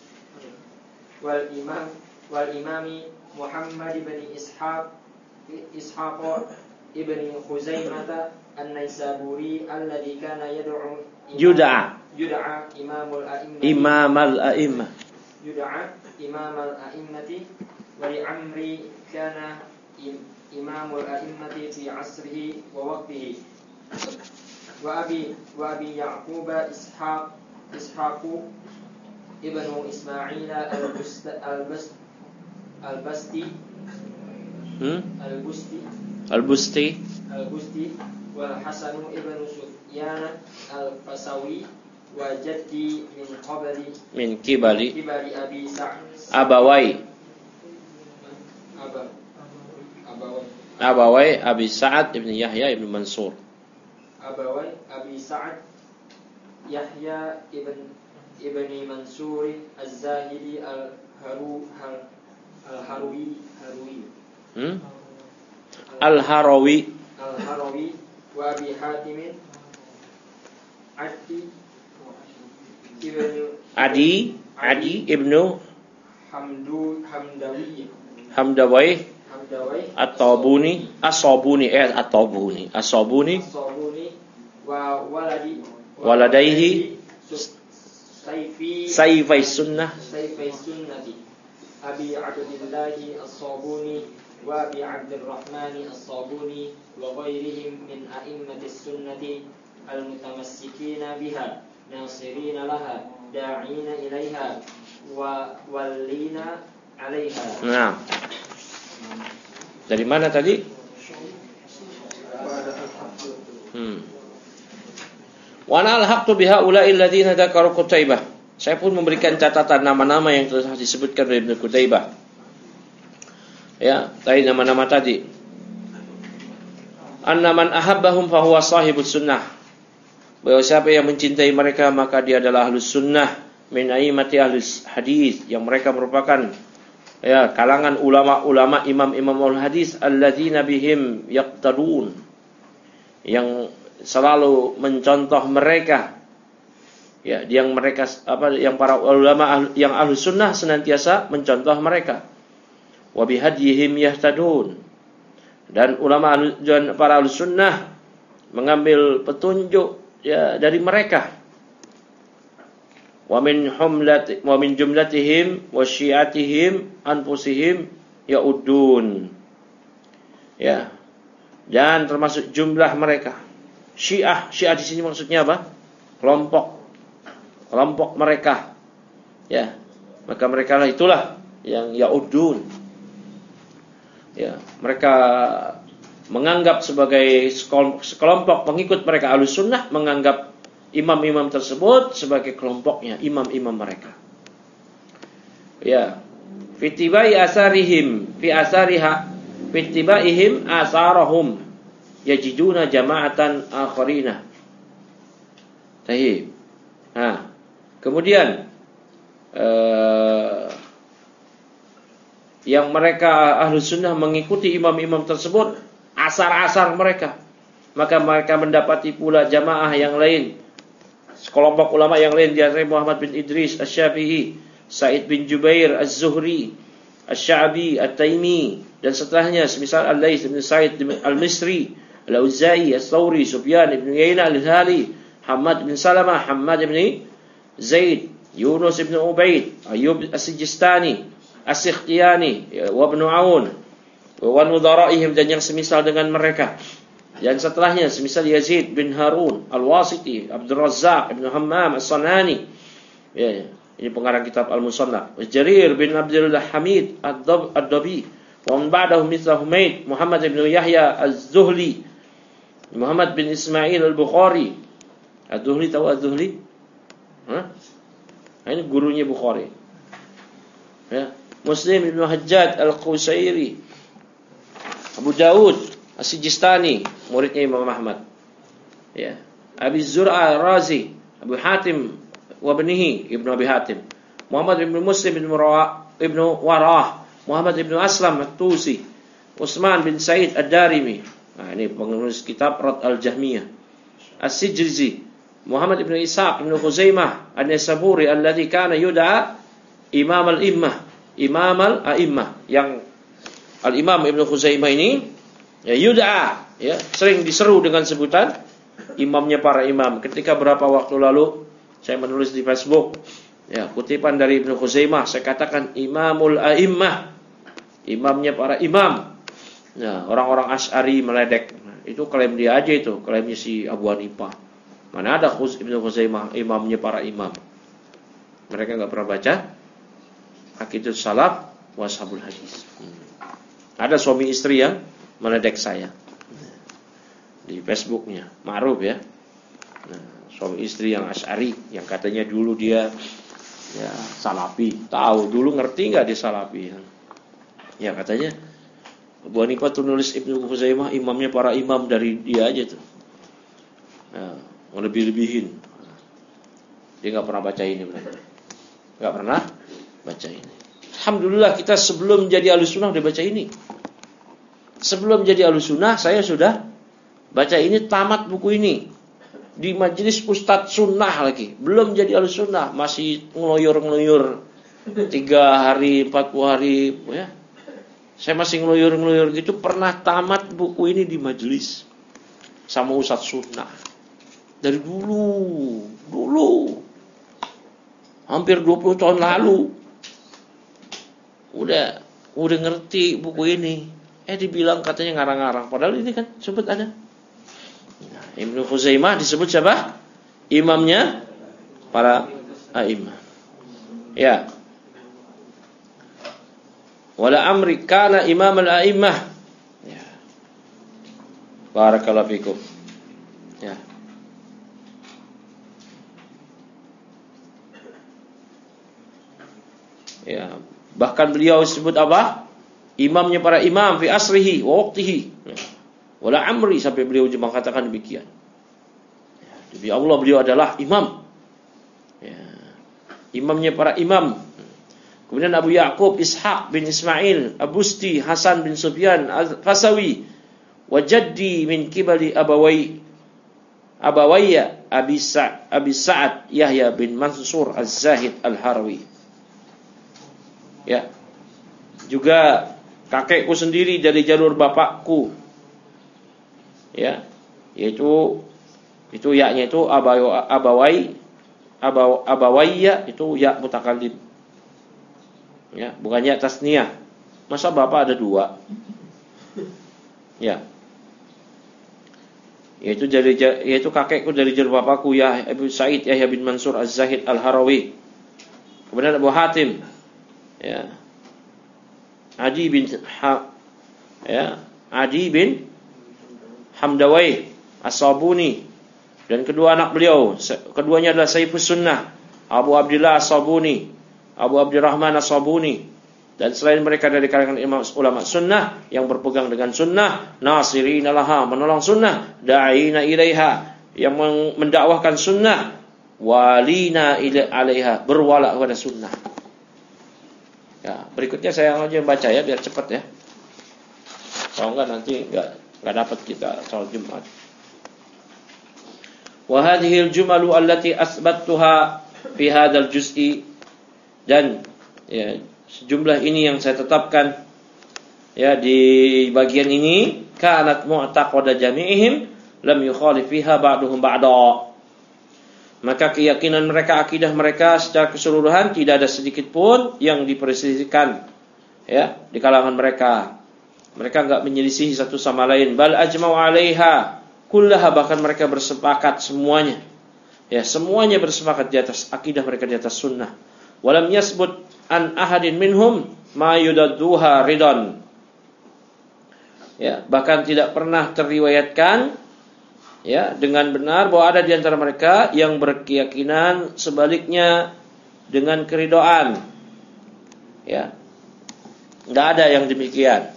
wal Imam wal Imami Muhammad bin Ishaq Ishaq ibn Khuzaimah an-Naisaburi alladhi kana yad'u Yud'a yud'a imamul a'immah Imam al-A'immah yud'a imam al-a'immati wa li amri kana imamul a'immati fi asrihi wa waqtihi wa abi wa abi Ya'qub Ishaq Ishaqu ibnu Ismail al-Basti al-Basti hmm? al-Busti Al-Busti al-Busti wal Hasan ibnu Sufyan al-Fasawi wa jaddi min qabli min kibali kibali Abi Sa'd Abawai Aba Abawai Abawai Abi Sa'ad ibn Yahya ibn Mansur Abawai Abi Sa'd Yahya ibn ibni Mansur az-Zahidi al-Haru al-Harwi Harwi hmm? Al-Harawi al-Harawi wa Abi Hatim Adi ibnu Adi Adi ibnu Hamdu Hamdawi Hamdawai Hamdawai At-Tabuni As-Sabuni eh At-Tabuni As-Sabuni As-Sabuni wa waladi Waladaihi Saifi Saifai Sunnah Saifai Sunnati Abi Abdillahi As-Sabuni wa Abi Abdurrahman As-Sabuni wa ghairihim min a'immatis sunnati al-mutamassikina biha nasirina laha da'ina ilaiha wa wallina 'alaiha. Nah. Dari mana tadi? Hmm. Wa ana alhaqtu biha ulai alladziina dzakaru Qutaibah. Saya pun memberikan catatan nama-nama yang telah disebutkan oleh Ibnu Qutaibah. Ya, tadi nama-nama tadi. Anna man ahabbahum fahuwa sahibus sunnah. Bahwa siapa yang mencintai mereka maka dia adalah ahlus sunnah min a'immati ahlus hadis, yang mereka merupakan ya kalangan ulama-ulama imam-imam al-hadis alladzina bihim yaqtadun, yang selalu mencontoh mereka, ya yang mereka apa yang para ulama yang ahlus sunnah senantiasa mencontoh mereka. Wa bihadyihim yahtadun, dan ulama dan para ahlus sunnah mengambil petunjuk ya dari mereka. Wa min humlat wa min jumlatihim wa syiatihim anfusihim ya'udun, ya, dan termasuk jumlah mereka Syiah. Syiah di sini maksudnya apa? Kelompok kelompok mereka, ya, maka mereka lah itulah yang ya'udun, ya, mereka menganggap sebagai sekelompok pengikut mereka ahlus sunnah menganggap imam-imam tersebut sebagai kelompoknya, imam-imam mereka. Ya, fitibai asarihim fi asariha fitibaihim asarahum yajiduna jama'atan akharina. Baik. Nah, kemudian uh, yang mereka ahlu sunnah mengikuti imam-imam tersebut, asar-asar mereka, maka mereka mendapati pula jamaah yang lain, sekelompok ulama yang lain, di antaranya Muhammad bin Idris Asy-Syafi'i, Sa'id bin Jubair Az-Zuhri, Asy-Sya'bi, At-Taimi, dan setelahnya semisal Al-Laits bin Sa'id Al-Misri, Al-Auza'i, As-Thawri, Sufyan bin Uyainah Al-Hilali, Hammad bin Salamah, Hammad bin Zaid, Yunus bin Ubaid, Ayyub As-Sijistani, As-Sikhtiyani, wa Ibnu Aun, wa nudharaihim, dan yang semisal dengan mereka. Dan setelahnya semisal Yazid bin Harun Al-Wasiti, Abdul Razzaq Ibn Hammam As-Sanani, ya, ini pengarang kitab Al-Musannaf, Jarir bin Abdul Hamid Ad-Dabi, wa man ba'dahu mithla Humaid, Muhammad bin Yahya Az-Zuhli, Muhammad bin Ismail Al-Bukhari. Az-Zuhli, tahu Az-Zuhli? Hah? Ini gurunya Bukhari. Ya, Muslim bin Hajjaj Al-Qusairi, Abu Daud As-Sijistani, muridnya Imam Ahmad. Ya, Abi Zur'a Razi, Abu Hatim wa banihi, Ibnu Abi Hatim, Muhammad bin Muslim bin Murwa, Ibnu Warah, Muhammad bin Aslam At-Tusi, Utsman bin Said Ad-Darimi. Nah, ini penulis kitab Rad Al-Jahmiyah. As-Sijzi, Muhammad bin Ishaq bin Khuzaimah An-Nisaburi alladhi kana yud'a Imam al-Immah, Imam al-A'immah, yang Al-Imam Ibnu Khuzaimah ini ya yud'a, ya, sering diseru dengan sebutan imamnya para imam. Ketika berapa waktu lalu saya menulis di Facebook, ya, kutipan dari Ibnu Khuzaimah, saya katakan Imamul A'immah, imamnya para imam. Nah, orang-orang Asy'ari meledek. Nah, itu klaim dia aja, itu klaimnya si Abu Hanifah. Mana ada Ibnu Khuzaimah imamnya para imam? Mereka enggak pernah baca Aqidatus Salaf wa Ashabul Hadis. Hmm. Ada suami istri yang meledek saya di Facebooknya, ma'ruf ya. Nah, suami istri yang Asy'ari, yang katanya dulu dia ya Salafi. Tahu dulu, ngerti nggak dia Salafi? Ya katanya Abu Hanifah tuh nulis Ibnu Khuzaimah imamnya para imam, dari dia aja tuh. Nah, mau lebih-lebihin. Dia nggak pernah baca ini, benar. Nggak pernah baca ini. Alhamdulillah kita sebelum jadi Ahlussunnah udah baca ini. Sebelum jadi Ahlussunnah saya sudah baca ini, tamat buku ini di majelis Ustadz Sunnah lagi. Belum jadi Ahlussunnah, masih ngeloyor-ngeloyor tiga hari, empat puluh hari, ya. Saya masih ngeloyor-ngeloyor gitu. Pernah tamat buku ini di majelis sama Ustadz Sunnah dari dulu, dulu hampir dua puluh tahun lalu. Udah, udah ngerti buku ini. Eh dibilang katanya ngarang-ngarang. Padahal ini kan sempat ada. Nah, Ibnu Khuzaimah disebut siapa? Imamnya para a'immah. Ya. Wala amri kana imam al-a'immah. Ya. Barakallahu fikum. Ya. Ya. Bahkan beliau disebut apa? Imamnya para imam fi asrihi wa waqtihi. Wala amri, sampai beliau juga mengatakan demikian. Ya, demi Allah beliau adalah imam. Ya. Imamnya para imam. Kemudian Abu Ya'qub Ishaq bin Ismail Abusti Hasan bin Sufyan Al-Fasawi wa jaddi min kibali abawai abawayya Abi Sa'ad Abi Sa'ad Yahya bin Mansur Az-Zahid Al-Harawi. Ya. Juga kakekku sendiri dari jalur bapakku. Ya. Yaitu itu yaknya itu abawai abaw, abawayya, itu ya mutakallim. Ya, bukan ya tasniyah. Masa bapak ada dua? Ya. Yaitu dari yaitu kakekku dari jalur bapakku ya Abu Sa'id Yahya bin Mansur Az-Zahid Al-Harawi. Kemudian Abu Hatim, ya, Adi bin ha, ya, Adi bin Hamdawai As-Sabuni, dan kedua anak beliau, keduanya adalah Saifus Sunnah, Abu Abdullah As-Sabuni, Abu Abdurrahman As-Sabuni, Dan selain mereka dari kalangan imam ulama sunnah yang berpegang dengan sunnah, nasirina laha, menolong sunnah, da'ina ilaiha, yang mendakwahkan sunnah, walina ila alaiha, berwala kepada sunnah. Ya, berikutnya saya aja baca ya biar cepat ya. Kalau enggak nanti enggak enggak dapat kita salat Jumat. Wa hadhihi al-jumalu allati asbattuha fi hadzal juz'i, dan ya sejumlah ini yang saya tetapkan ya di bagian ini, kanat mu'taqada jami'ihim lam yukhalif fiha ba'duhum ba'da. Maka keyakinan mereka, akidah mereka secara keseluruhan tidak ada sedikit pun yang diperselisihkan ya di kalangan mereka. Mereka enggak menyelisihi satu sama lain, bal ajma'u 'alaiha kullaha, bahkan mereka bersepakat semuanya. Ya, semuanya bersepakat di atas akidah mereka, di atas sunnah. Walam yasbut an ahadin minhum ma yudadduha ridon. Ya, bahkan tidak pernah terriwayatkan ya dengan benar bahwa ada di antara mereka yang berkeyakinan sebaliknya dengan keridoan. Ya. Enggak ada yang demikian.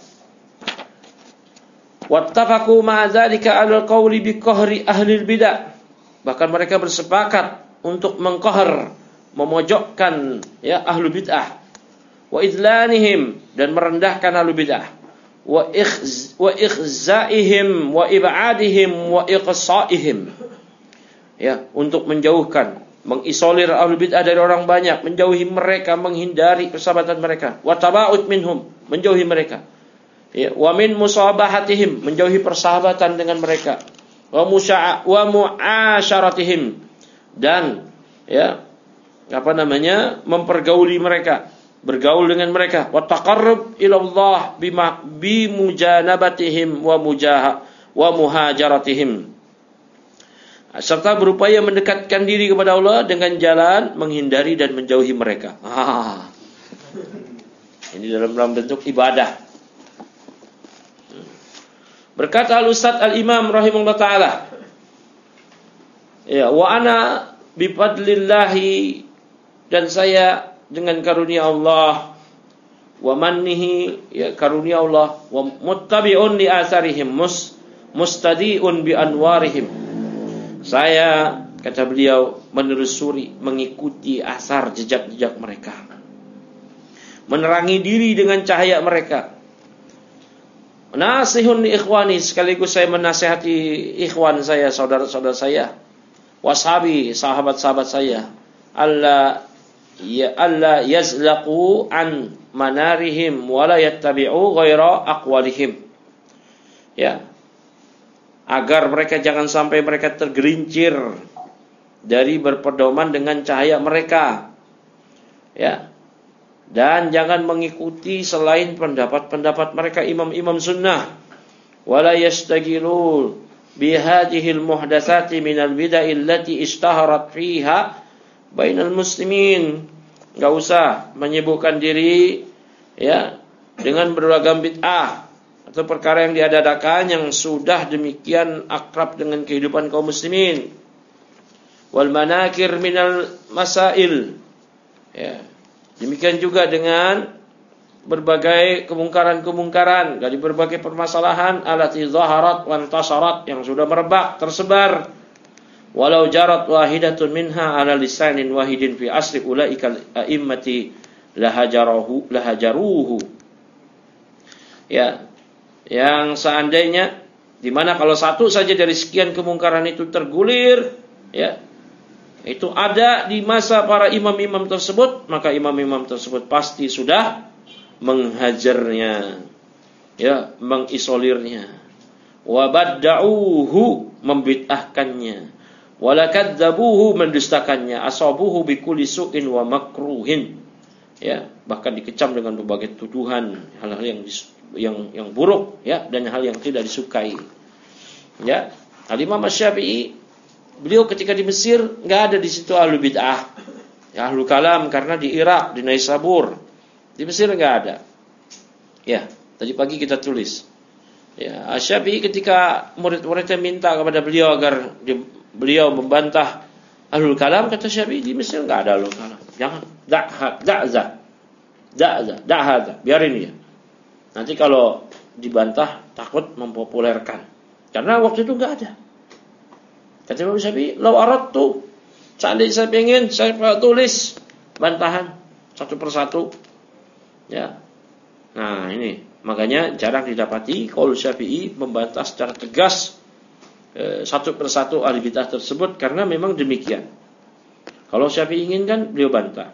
Wattafaqu ma'a dzalika 'alal qawli bi qahri ahli bidah. Bahkan mereka bersepakat untuk mengqahar, memojokkan ya ahlu bid'ah, wa idlanihim, dan merendahkan ahlu bid'ah, wa ikhz wa ikhzaihim wa ib'adihim wa iqsaihim, ya, untuk menjauhkan, mengisolir ahlu bid'ah dari orang banyak, menjauhi mereka, menghindari persahabatan mereka, wa taba'ud minhum, menjauhi mereka, ya, wa min musabahatihim, menjauhi persahabatan dengan mereka, wa musya'a wa mu'asyaratihim, dan ya apa namanya mempergauli mereka, bergaul dengan mereka, wa taqarrub ila Allah bima bi mujanabatihim wa mujaha wa muhajaratihim, serta berupaya mendekatkan diri kepada Allah dengan jalan menghindari dan menjauhi mereka. Ah. Ini dalam dalam bentuk ibadah. Berkata Al-Ustaz Al-Imam rahimahullah ta'ala, ya, wa ana bifadlillahi, dan saya dengan karunia Allah, wa mannihi, ya, karunia Allah, wa muttabi'un li asarihim, mus, mustadi'un bi anwarihim, saya, kata beliau, menelusuri, mengikuti asar jejak-jejak mereka, menerangi diri dengan cahaya mereka. Nasihun li ikhwani, sekaligus saya menasihati ikhwan saya, saudara-saudara saya, washabi, sahabat-sahabat saya, alla ya alla yazlaqu an manarihim wa la yattabi'u ghaira aqwalihim, ya, agar mereka jangan sampai mereka tergelincir dari berpedoman dengan cahaya mereka, ya, dan jangan mengikuti selain pendapat-pendapat mereka imam-imam sunnah. Wala yastagilu bihadihil muhdatsati minal bid'ah allati ishtaharat fiha bainal muslimin. Enggak usah menyibukkan diri ya dengan beragam bid'ah atau perkara yang diadakan yang sudah demikian akrab dengan kehidupan kaum muslimin. Wal manakir minal masail, ya. Demikian juga dengan berbagai kemungkaran-kemungkaran dari berbagai permasalahan allati zaharat wa intasharat, yang sudah merebak, tersebar, walau jarat wahidatun minha ala lisanin wahidin fi asri ulaika a'immati lahajaruhu lahajaruhu, ya, yang seandainya dimana kalau satu saja dari sekian kemungkaran itu tergulir, ya, itu ada di masa para imam-imam tersebut, maka imam-imam tersebut pasti sudah menghajarnya, ya, mengisolirnya, wa badda'uhu, membid'ahkannya, wa lakadzabuhu, mendustakannya, asabuhu bikulli su'in wa makruhin, ya, bahkan dikecam dengan berbagai tuduhan, hal-hal yang yang yang buruk, ya, dan hal yang tidak disukai, ya. Al-Imam Asy-Syafi'i, beliau ketika di Mesir nggak ada di situ ahlu bid'ah, ya, ahlu kalam, karena di Irak, di Naisabur, di Mesir nggak ada. Ya, tadi pagi kita tulis. Ya, Asy-Syafi'i ketika murid-muridnya minta kepada beliau agar di, beliau membantah ahlul kalam, kata Syafi'i, di Mesir nggak ada ahlul kalam. Jangan, da'ha, da'za. dah dah dah hadza, biarin dia. Nanti kalau dibantah takut mempopulerkan. Karena waktu itu enggak ada. Kata Imam Syafi'i, "Lau aradtu", seandainya saya ingin, saya tulis bantahan satu persatu. Ya. Nah, ini makanya jarang didapati qaul Syafi'i membantah secara tegas eh, satu persatu ahli bidah tersebut, karena memang demikian. Kalau Syafi'i inginkan, beliau bantah.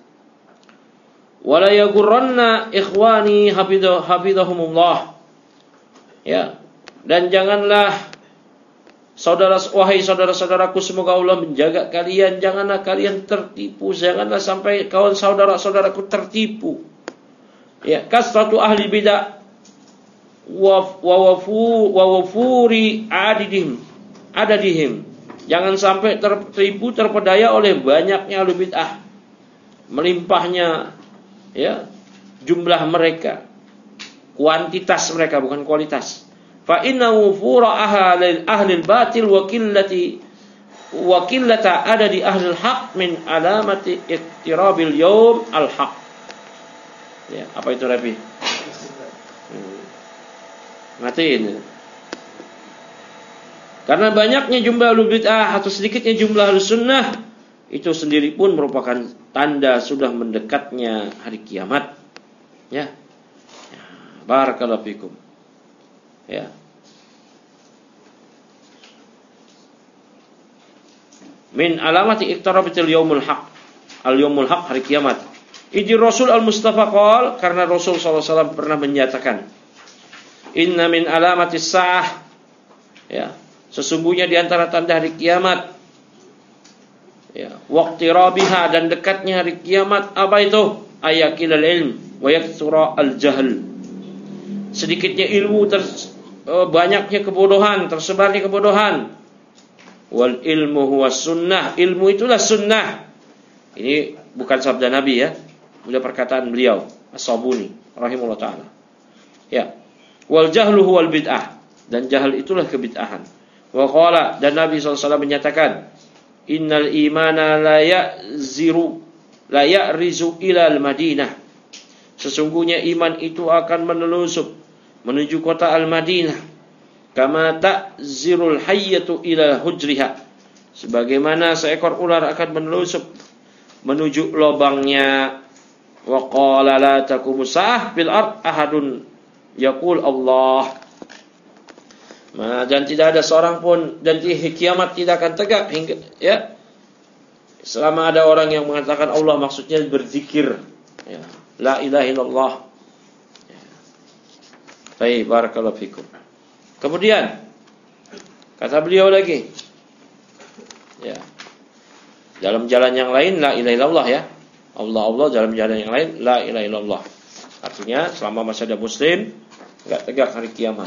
Wala yaghurranna ikhwani hafidhahumullah. Ya. Dan janganlah saudara wahai saudara-saudaraku, semoga Allah menjaga kalian, janganlah kalian tertipu, janganlah sampai kawan saudara-saudaraku tertipu. Ya, kasratu ahli bidah wa wafu wa wafuri adidihim adadihim. Jangan sampai tertipu, terpedaya oleh banyaknya ahli bid'ah, melimpahnya ya jumlah mereka, kuantitas mereka bukan kualitas. Fa inna wufura ahli ahli batil wa qillati wa qillata adadi ahli al-haq min alamati iqtirabil yawm al-haq. Ya, apa itu Rabi? Hmm. Matiin. Karena banyaknya jumlah ahli bid'ah atau sedikitnya jumlah ahli sunnah, itu sendiri pun merupakan tanda sudah mendekatnya hari kiamat. Ya. Ya, barakallahu fikum. Ya. Min alamati iqtarabatil yaumul haq. Al yaumul haq, hari kiamat. Idi Rasul al-Mustafa qol, karena Rasul sallallahu alaihi wasallam pernah menyatakan, inna min alamatis sa'ah, ya, sesungguhnya di antara tanda hari kiamat, ya, waqtirabiha, dan dekatnya hari kiamat, apa itu? Ayakilal ilm wa yaktsura al-jahl. Sedikitnya ilmu, ter, banyaknya kebodohan, tersebarnya kebodohan. Wal ilmu huwa sunnah, ilmu itulah sunnah. Ini bukan sabda Nabi ya, udah perkataan beliau As-Sabuni rahimahullah taala. Ya. Wal jahlu huwal bid'ah, dan jahal itulah kebid'ahan. Wa qala, dan Nabi sallallahu alaihi wasallam menyatakan, innal imana la ya'ziru la ya'rizu ila al-Madinah. Sesungguhnya iman itu akan menelusup menuju kota Al-Madinah, kama ta'zirul hayyatu ila hujriha, sebagaimana seekor ular akan menelusup menuju lubangnya. Wa qala la taqumu sa'ah bil ard ahadun yaqul Allah. Nah, dan tidak ada seorang pun, dan di kiamat tidak akan tegak hingga ya selama ada orang yang mengatakan Allah, maksudnya berzikir ya, la ilaha illallah. Ya. Baik, barakallahu fikum. Kemudian kata beliau lagi, ya, dalam jalan yang lain la ilaha illallah ya. Allah Allah, dalam jalan yang lain la ilaha illallah. Artinya selama masih ada muslim enggak tegak hari kiamat.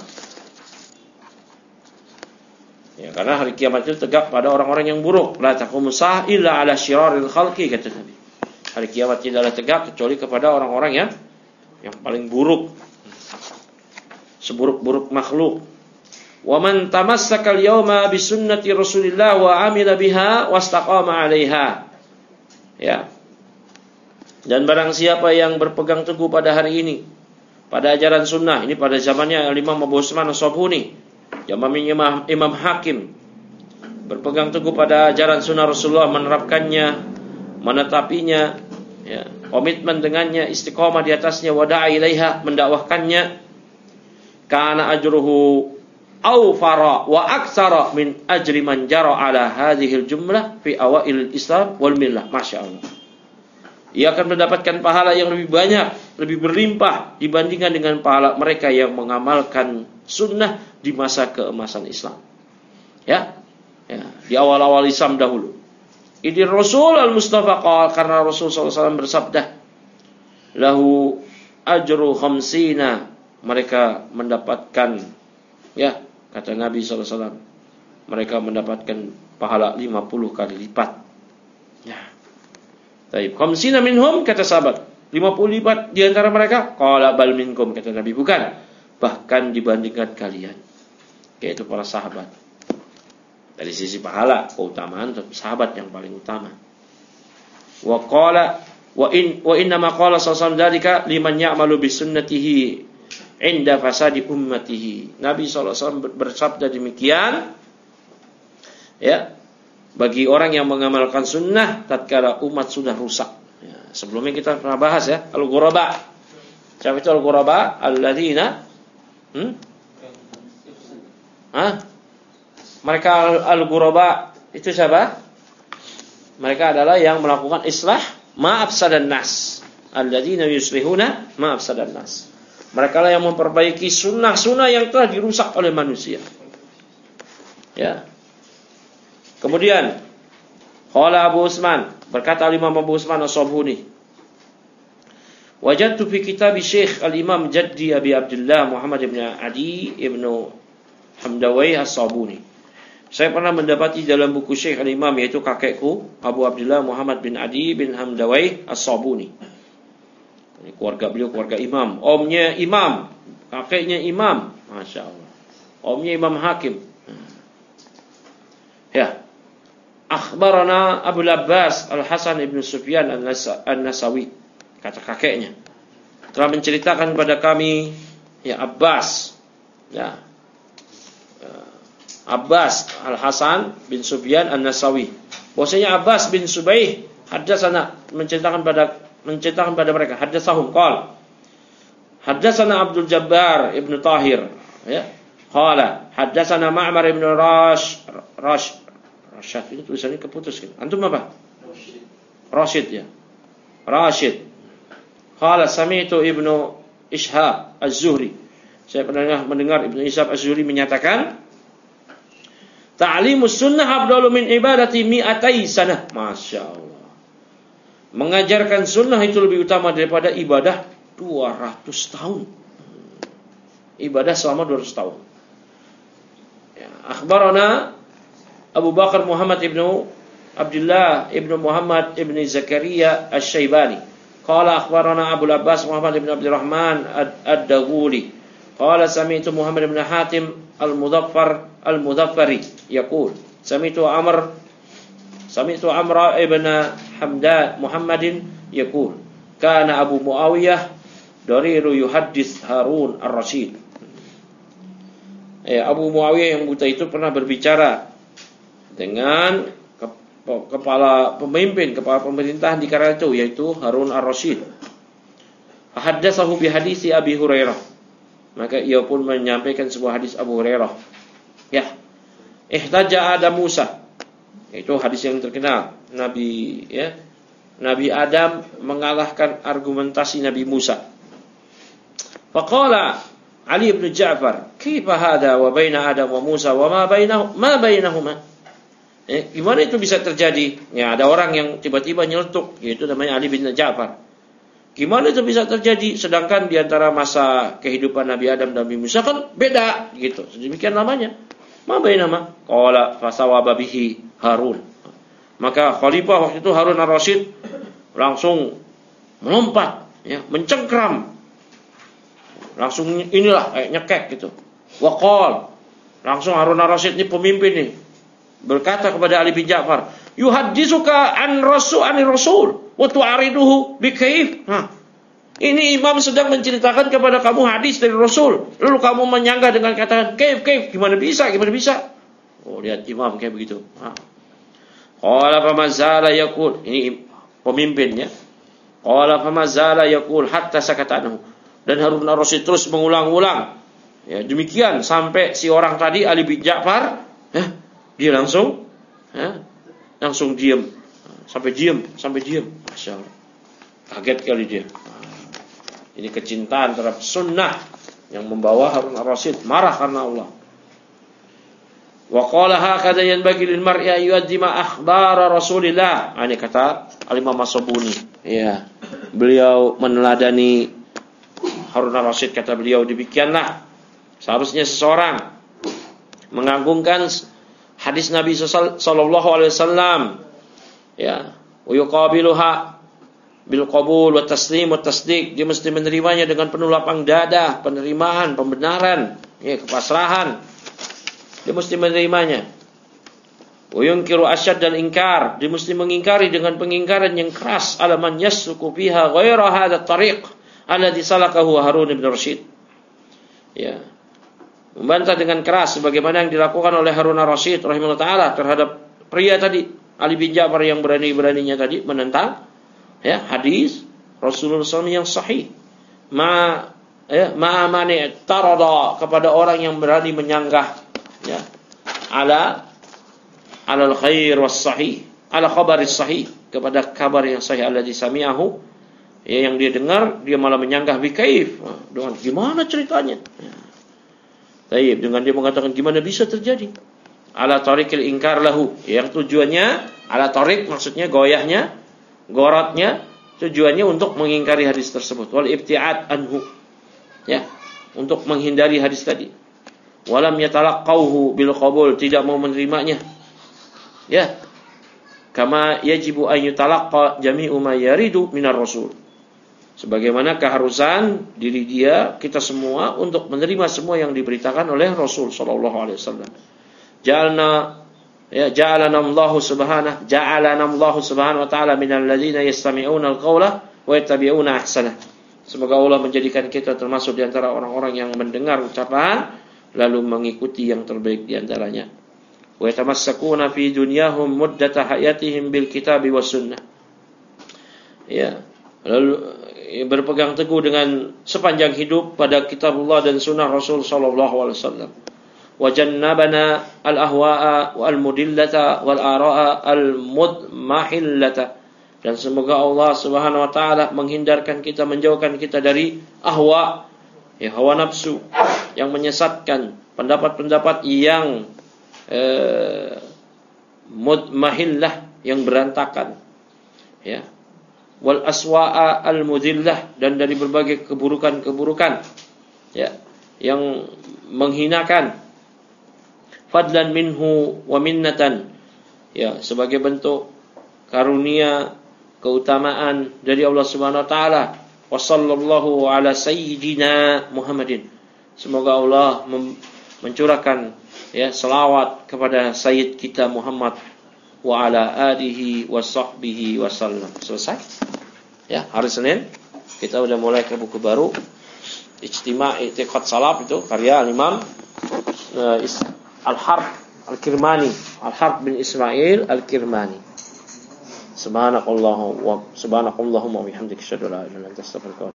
Ya, karena hari kiamat itu tegak pada orang-orang yang buruk. La taqumu sa'ah illa 'ala syiraril khalqi, kata Nabi. Hari kiamat tidaklah tegak kecuali kepada orang-orang yang yang paling buruk, seburuk-buruk makhluk. Wa man tamassaka al-yawma bi sunnati Rasulillah wa 'amila biha wastaqama 'alaiha. Ya. Dan barang siapa yang berpegang teguh pada hari ini, pada ajaran sunnah, ini pada zamannya Imam Abu Usman As-Sabuni, zamannya Imam, Imam Hakim, berpegang teguh pada ajaran sunnah Rasulullah, menerapkannya, menetapinya, ya, komitmen dengannya, istiqomah di atasnya, wada'a ilaiha, mendakwahkannya, kana ajruhu awfara wa aksara min ajri man jara ala hadhil jumlah fi awail Islam wal millah. Masya Allah. Ia akan mendapatkan pahala yang lebih banyak, lebih berlimpah dibandingkan dengan pahala mereka yang mengamalkan sunnah di masa keemasan Islam. Ya, ya, di awal-awal Islam dahulu. Ini Rasul al-Mustafa qala, karena Rasul sallallahu alaihi wasallam bersabda, lahu ajru khamsina, mereka mendapatkan, ya, kata Nabi sallallahu alaihi wasallam, mereka mendapatkan pahala lima puluh kali lipat. Ya. Baik, khamsina minhum, kata sahabat, lima puluh lipat di antara mereka. Qala bal minkum, kata Nabi, bukan, bahkan dibandingkan kalian, yaitu para sahabat. Dari sisi pahala, keutamaan, sahabat yang paling utama. Wa qala, Wa in wa inna ma qala sallallahu alaihi wasallam liman ya'malu bi sunnatihi inda fasadi ummatihi. Nabi sallallahu alaihi wasallam bersabda demikian, ya, bagi orang yang mengamalkan sunnah tatkala umat sudah rusak. Ya, sebelumnya kita pernah bahas ya, al-ghuraba. Siapa itu al-ghuraba? Alladzina hmm? Hah? Mereka al-ghuraba itu siapa? Mereka adalah yang melakukan islah ma'afsadan nas. Alladzina yuslihuna ma'afsadan nas. Mereka lah yang memperbaiki sunnah-sunnah yang telah dirusak oleh manusia. Ya. Kemudian qala Abu Utsman, berkata Imam Abu Utsman As-Sabuni, wajadtu fi kitab Syekh Al-Imam Jaddi Abi Abdullah Muhammad ibn Adi ibn Hamdawai As-Sabuni. Saya pernah mendapati dalam buku Syekh Al-Imam, yaitu kakekku Abu Abdullah Muhammad bin Adi bin Hamdawai As-Sabuni. Ini keluarga beliau keluarga imam. Omnya imam, kakeknya imam. Masya Allah. Omnya Imam Hakim. Ya. Akhbarana Abu Abbas Al-Hasan ibn Sufyan An-Nasawi, kata kakeknya, telah menceritakan kepada kami, ya, Abbas, ya, Abbas Al-Hasan bin Sufyan An-Nasawi, bahwasanya Abbas bin Subaih haddatsana, menceritakan pada menceritakan pada mereka, haddatsahum qala haddatsana Abdul Jabbar ibn Tahir, ya, qala haddatsana Ma'mar ibn Rash Rash Rasyid, ini tulisannya keputus kan. Antum apa? Rasyid. Rasyid, ya. Rasyid. Qala sami'tu Ibnu Ishaq Az-Zuhri. Saya pernah mendengar Ibnu Ishaq Az-Zuhri menyatakan, ta'limus sunnah afdalu min ibadati mi'atai sanah. Masya Allah. Mengajarkan sunnah itu lebih utama daripada ibadah dua ratus tahun. Ibadah selama dua ratus tahun. Ya, akhbarana Abu Bakar Muhammad ibnu Abdullah ibnu Muhammad ibnu Zakaria Asy-Syaibani. Qala akhbarana Abu Abbas Muhammad ibnu Abdurrahman Ad-Daghuli. Qala sami'tu Muhammad ibn Hatim Al-Mudaffar Al-Mudaffari yaqul sami'tu Amr sami'tu Amr ibn Hamdan Muhammadin yaqul kana Abu Muawiyah dariru yuhaddits Harun Ar-Rasyid. Eh, Abu Muawiyah yang buta itu pernah berbicara dengan kepala pemimpin, kepala pemerintahan di kala itu, yaitu Harun Ar-Rasyid. Haddatsahu bi hadisi Abi Hurairah. Maka ia pun menyampaikan sebuah hadis Abu Hurairah. Ya. Ihtaja Adam Musa. Itu hadis yang terkenal. Nabi, ya, Nabi Adam mengalahkan argumentasi Nabi Musa. Faqala Ali bin Ja'far, "Kaifa hadha wa baina Adam wa Musa wa ma bainahu ma bainahuma?" Eh, gimana itu bisa terjadi? Ya, ada orang yang tiba-tiba nyeletuk, yaitu namanya Ali bin Ja'far. Gimana itu bisa terjadi? Sedangkan di antara masa kehidupan Nabi Adam dan Nabi Musa kan beda, gitu. Sedemikian lamanya. Ma bainama? Qala fasawaba bihi Harun. Maka khalifah waktu itu Harun Ar-Rasyid langsung melompat, ya, mencengkram. Langsung inilah kayak nyekek gitu. Wa qala, langsung Harun Ar-Rasyid ini pemimpin nih, berkata kepada Ali bin Ja'far, yuhadditsuka an rasul an rasul wa tu'ariduhu bi kaif. Nah, ini imam sedang menceritakan kepada kamu hadis dari Rasul, lalu kamu menyanggah dengan katakan kaif kaif, gimana bisa, gimana bisa? Oh, lihat imam kayak begitu. Nah. Qala famazala yaqul, ini pemimpinnya. Qala famazala yaqul hatta sakatanahu. Dan Harun Ar-Rasyid terus mengulang-ulang. Ya, demikian sampai si orang tadi Ali bin Ja'far, ya, dia langsung, ya, langsung diam, sampai diam, sampai diam. Masya Allah, kaget kali dia. Ini kecintaan terhadap sunnah yang membawa Harun Ar-Rasyid marah karena Allah. Wa qala hakadha yanbaghi lil mar'i an yu'addima akhbara Rasulillah. Ini kata Al-Imam As-Sabuni. Ya, beliau meneladani Harun Ar-Rasyid, kata beliau, demikianlah seharusnya seseorang mengagungkan hadis Nabi sallallahu alaihi wasallam, ya, wa yuqabiluha bil qabul wa taslim wa tasdiq. Dia mesti menerimanya dengan penuh lapang dada, penerimaan, pembenaran, ya, kepasrahan. Dia mesti menerimanya. Wa yunkiru asyad dan ingkar, dia mesti mengingkari dengan pengingkaran yang keras ala man yasluku fiha ghaira hadha tariq alladhi salakahu Harun bin Rashid. Ya. Membantah dengan keras sebagaimana yang dilakukan oleh Harun ar-Rasyid rahimahullah taala terhadap pria tadi, Ali bin Ja'far yang berani-beraninya tadi menentang ya hadis Rasulullah shallallahu alaihi wasallam yang sahih. Ma ya, ma mani tarada kepada orang yang berani menyanggah ya ala alal khair was sahih, ala khabaris sahih, kepada kabar yang sahih alladzi sami'ahu, ya, yang dia dengar, dia malah menyanggah bi kaif, dengan gimana ceritanya. Ya. Baik, dengan dia mengatakan gimana bisa terjadi. Ala tariqil ingkar lahu, yang tujuannya ala tariq maksudnya goyahnya, goratnya, tujuannya untuk mengingkari hadis tersebut. Wal ibti'ad anhu. Ya, untuk menghindari hadis tadi. Walam yatalaqqauhu bil qabul, tidak mau menerimanya. Ya, kama yajibu an yutalaqqa jami'u ma yaridu minar rasul. Sebagaimana keharusan diri dia, kita semua untuk menerima semua yang diberitakan oleh Rasul sallallahu alaihi wasallam. Ja'alna ya ja'alana Allah subhanahu ja'alana Allah subhanahu wa ta'ala minal ladzina yastami'una al-qawla wa yattabi'una ahsana. Semoga Allah menjadikan kita termasuk di antara orang-orang yang mendengar ucapan lalu mengikuti yang terbaik di antaranya. Wa yatamassakuna fi dunyahum muddata hayatihim bil kitabi was sunnah. Ya, lalu berpegang teguh dengan sepanjang hidup pada kitabullah dan sunnah Rasul sallallahu alaihi wasallam. Wa jannabana al-ahwa'a wal mudillata wal ara'a al mudmahillata. Dan semoga Allah Subhanahu wa taala menghindarkan kita, menjauhkan kita dari ahwa, ya, hawa nafsu yang menyesatkan, pendapat-pendapat yang Eh, mudmahillah, yang berantakan, ya, wal aswa'a al mudillah, dan dari berbagai keburukan-keburukan, ya, yang menghinakan, fadlan minhu wa minnatan, ya, sebagai bentuk karunia, keutamaan dari Allah Subhanahu wa taala. Wa sallallahu ala sayyidina Muhammadin, semoga Allah mem- mencurahkan ya selawat kepada Sayyid kita Muhammad wa ala alihi wa sahbihi wasallam. Selesai. Ya, hari Senin kita udah mulai ke buku baru, Ijtima' I'tiqad Salaf, itu karya Imam uh, Al-Harb Al-Kirmani, Al-Harb bin Ismail Al-Kirmani. Subhanakallahumma wa subhanakallahumma wa bihamdika asyhadu an la ilaha illa anta astaghfiruka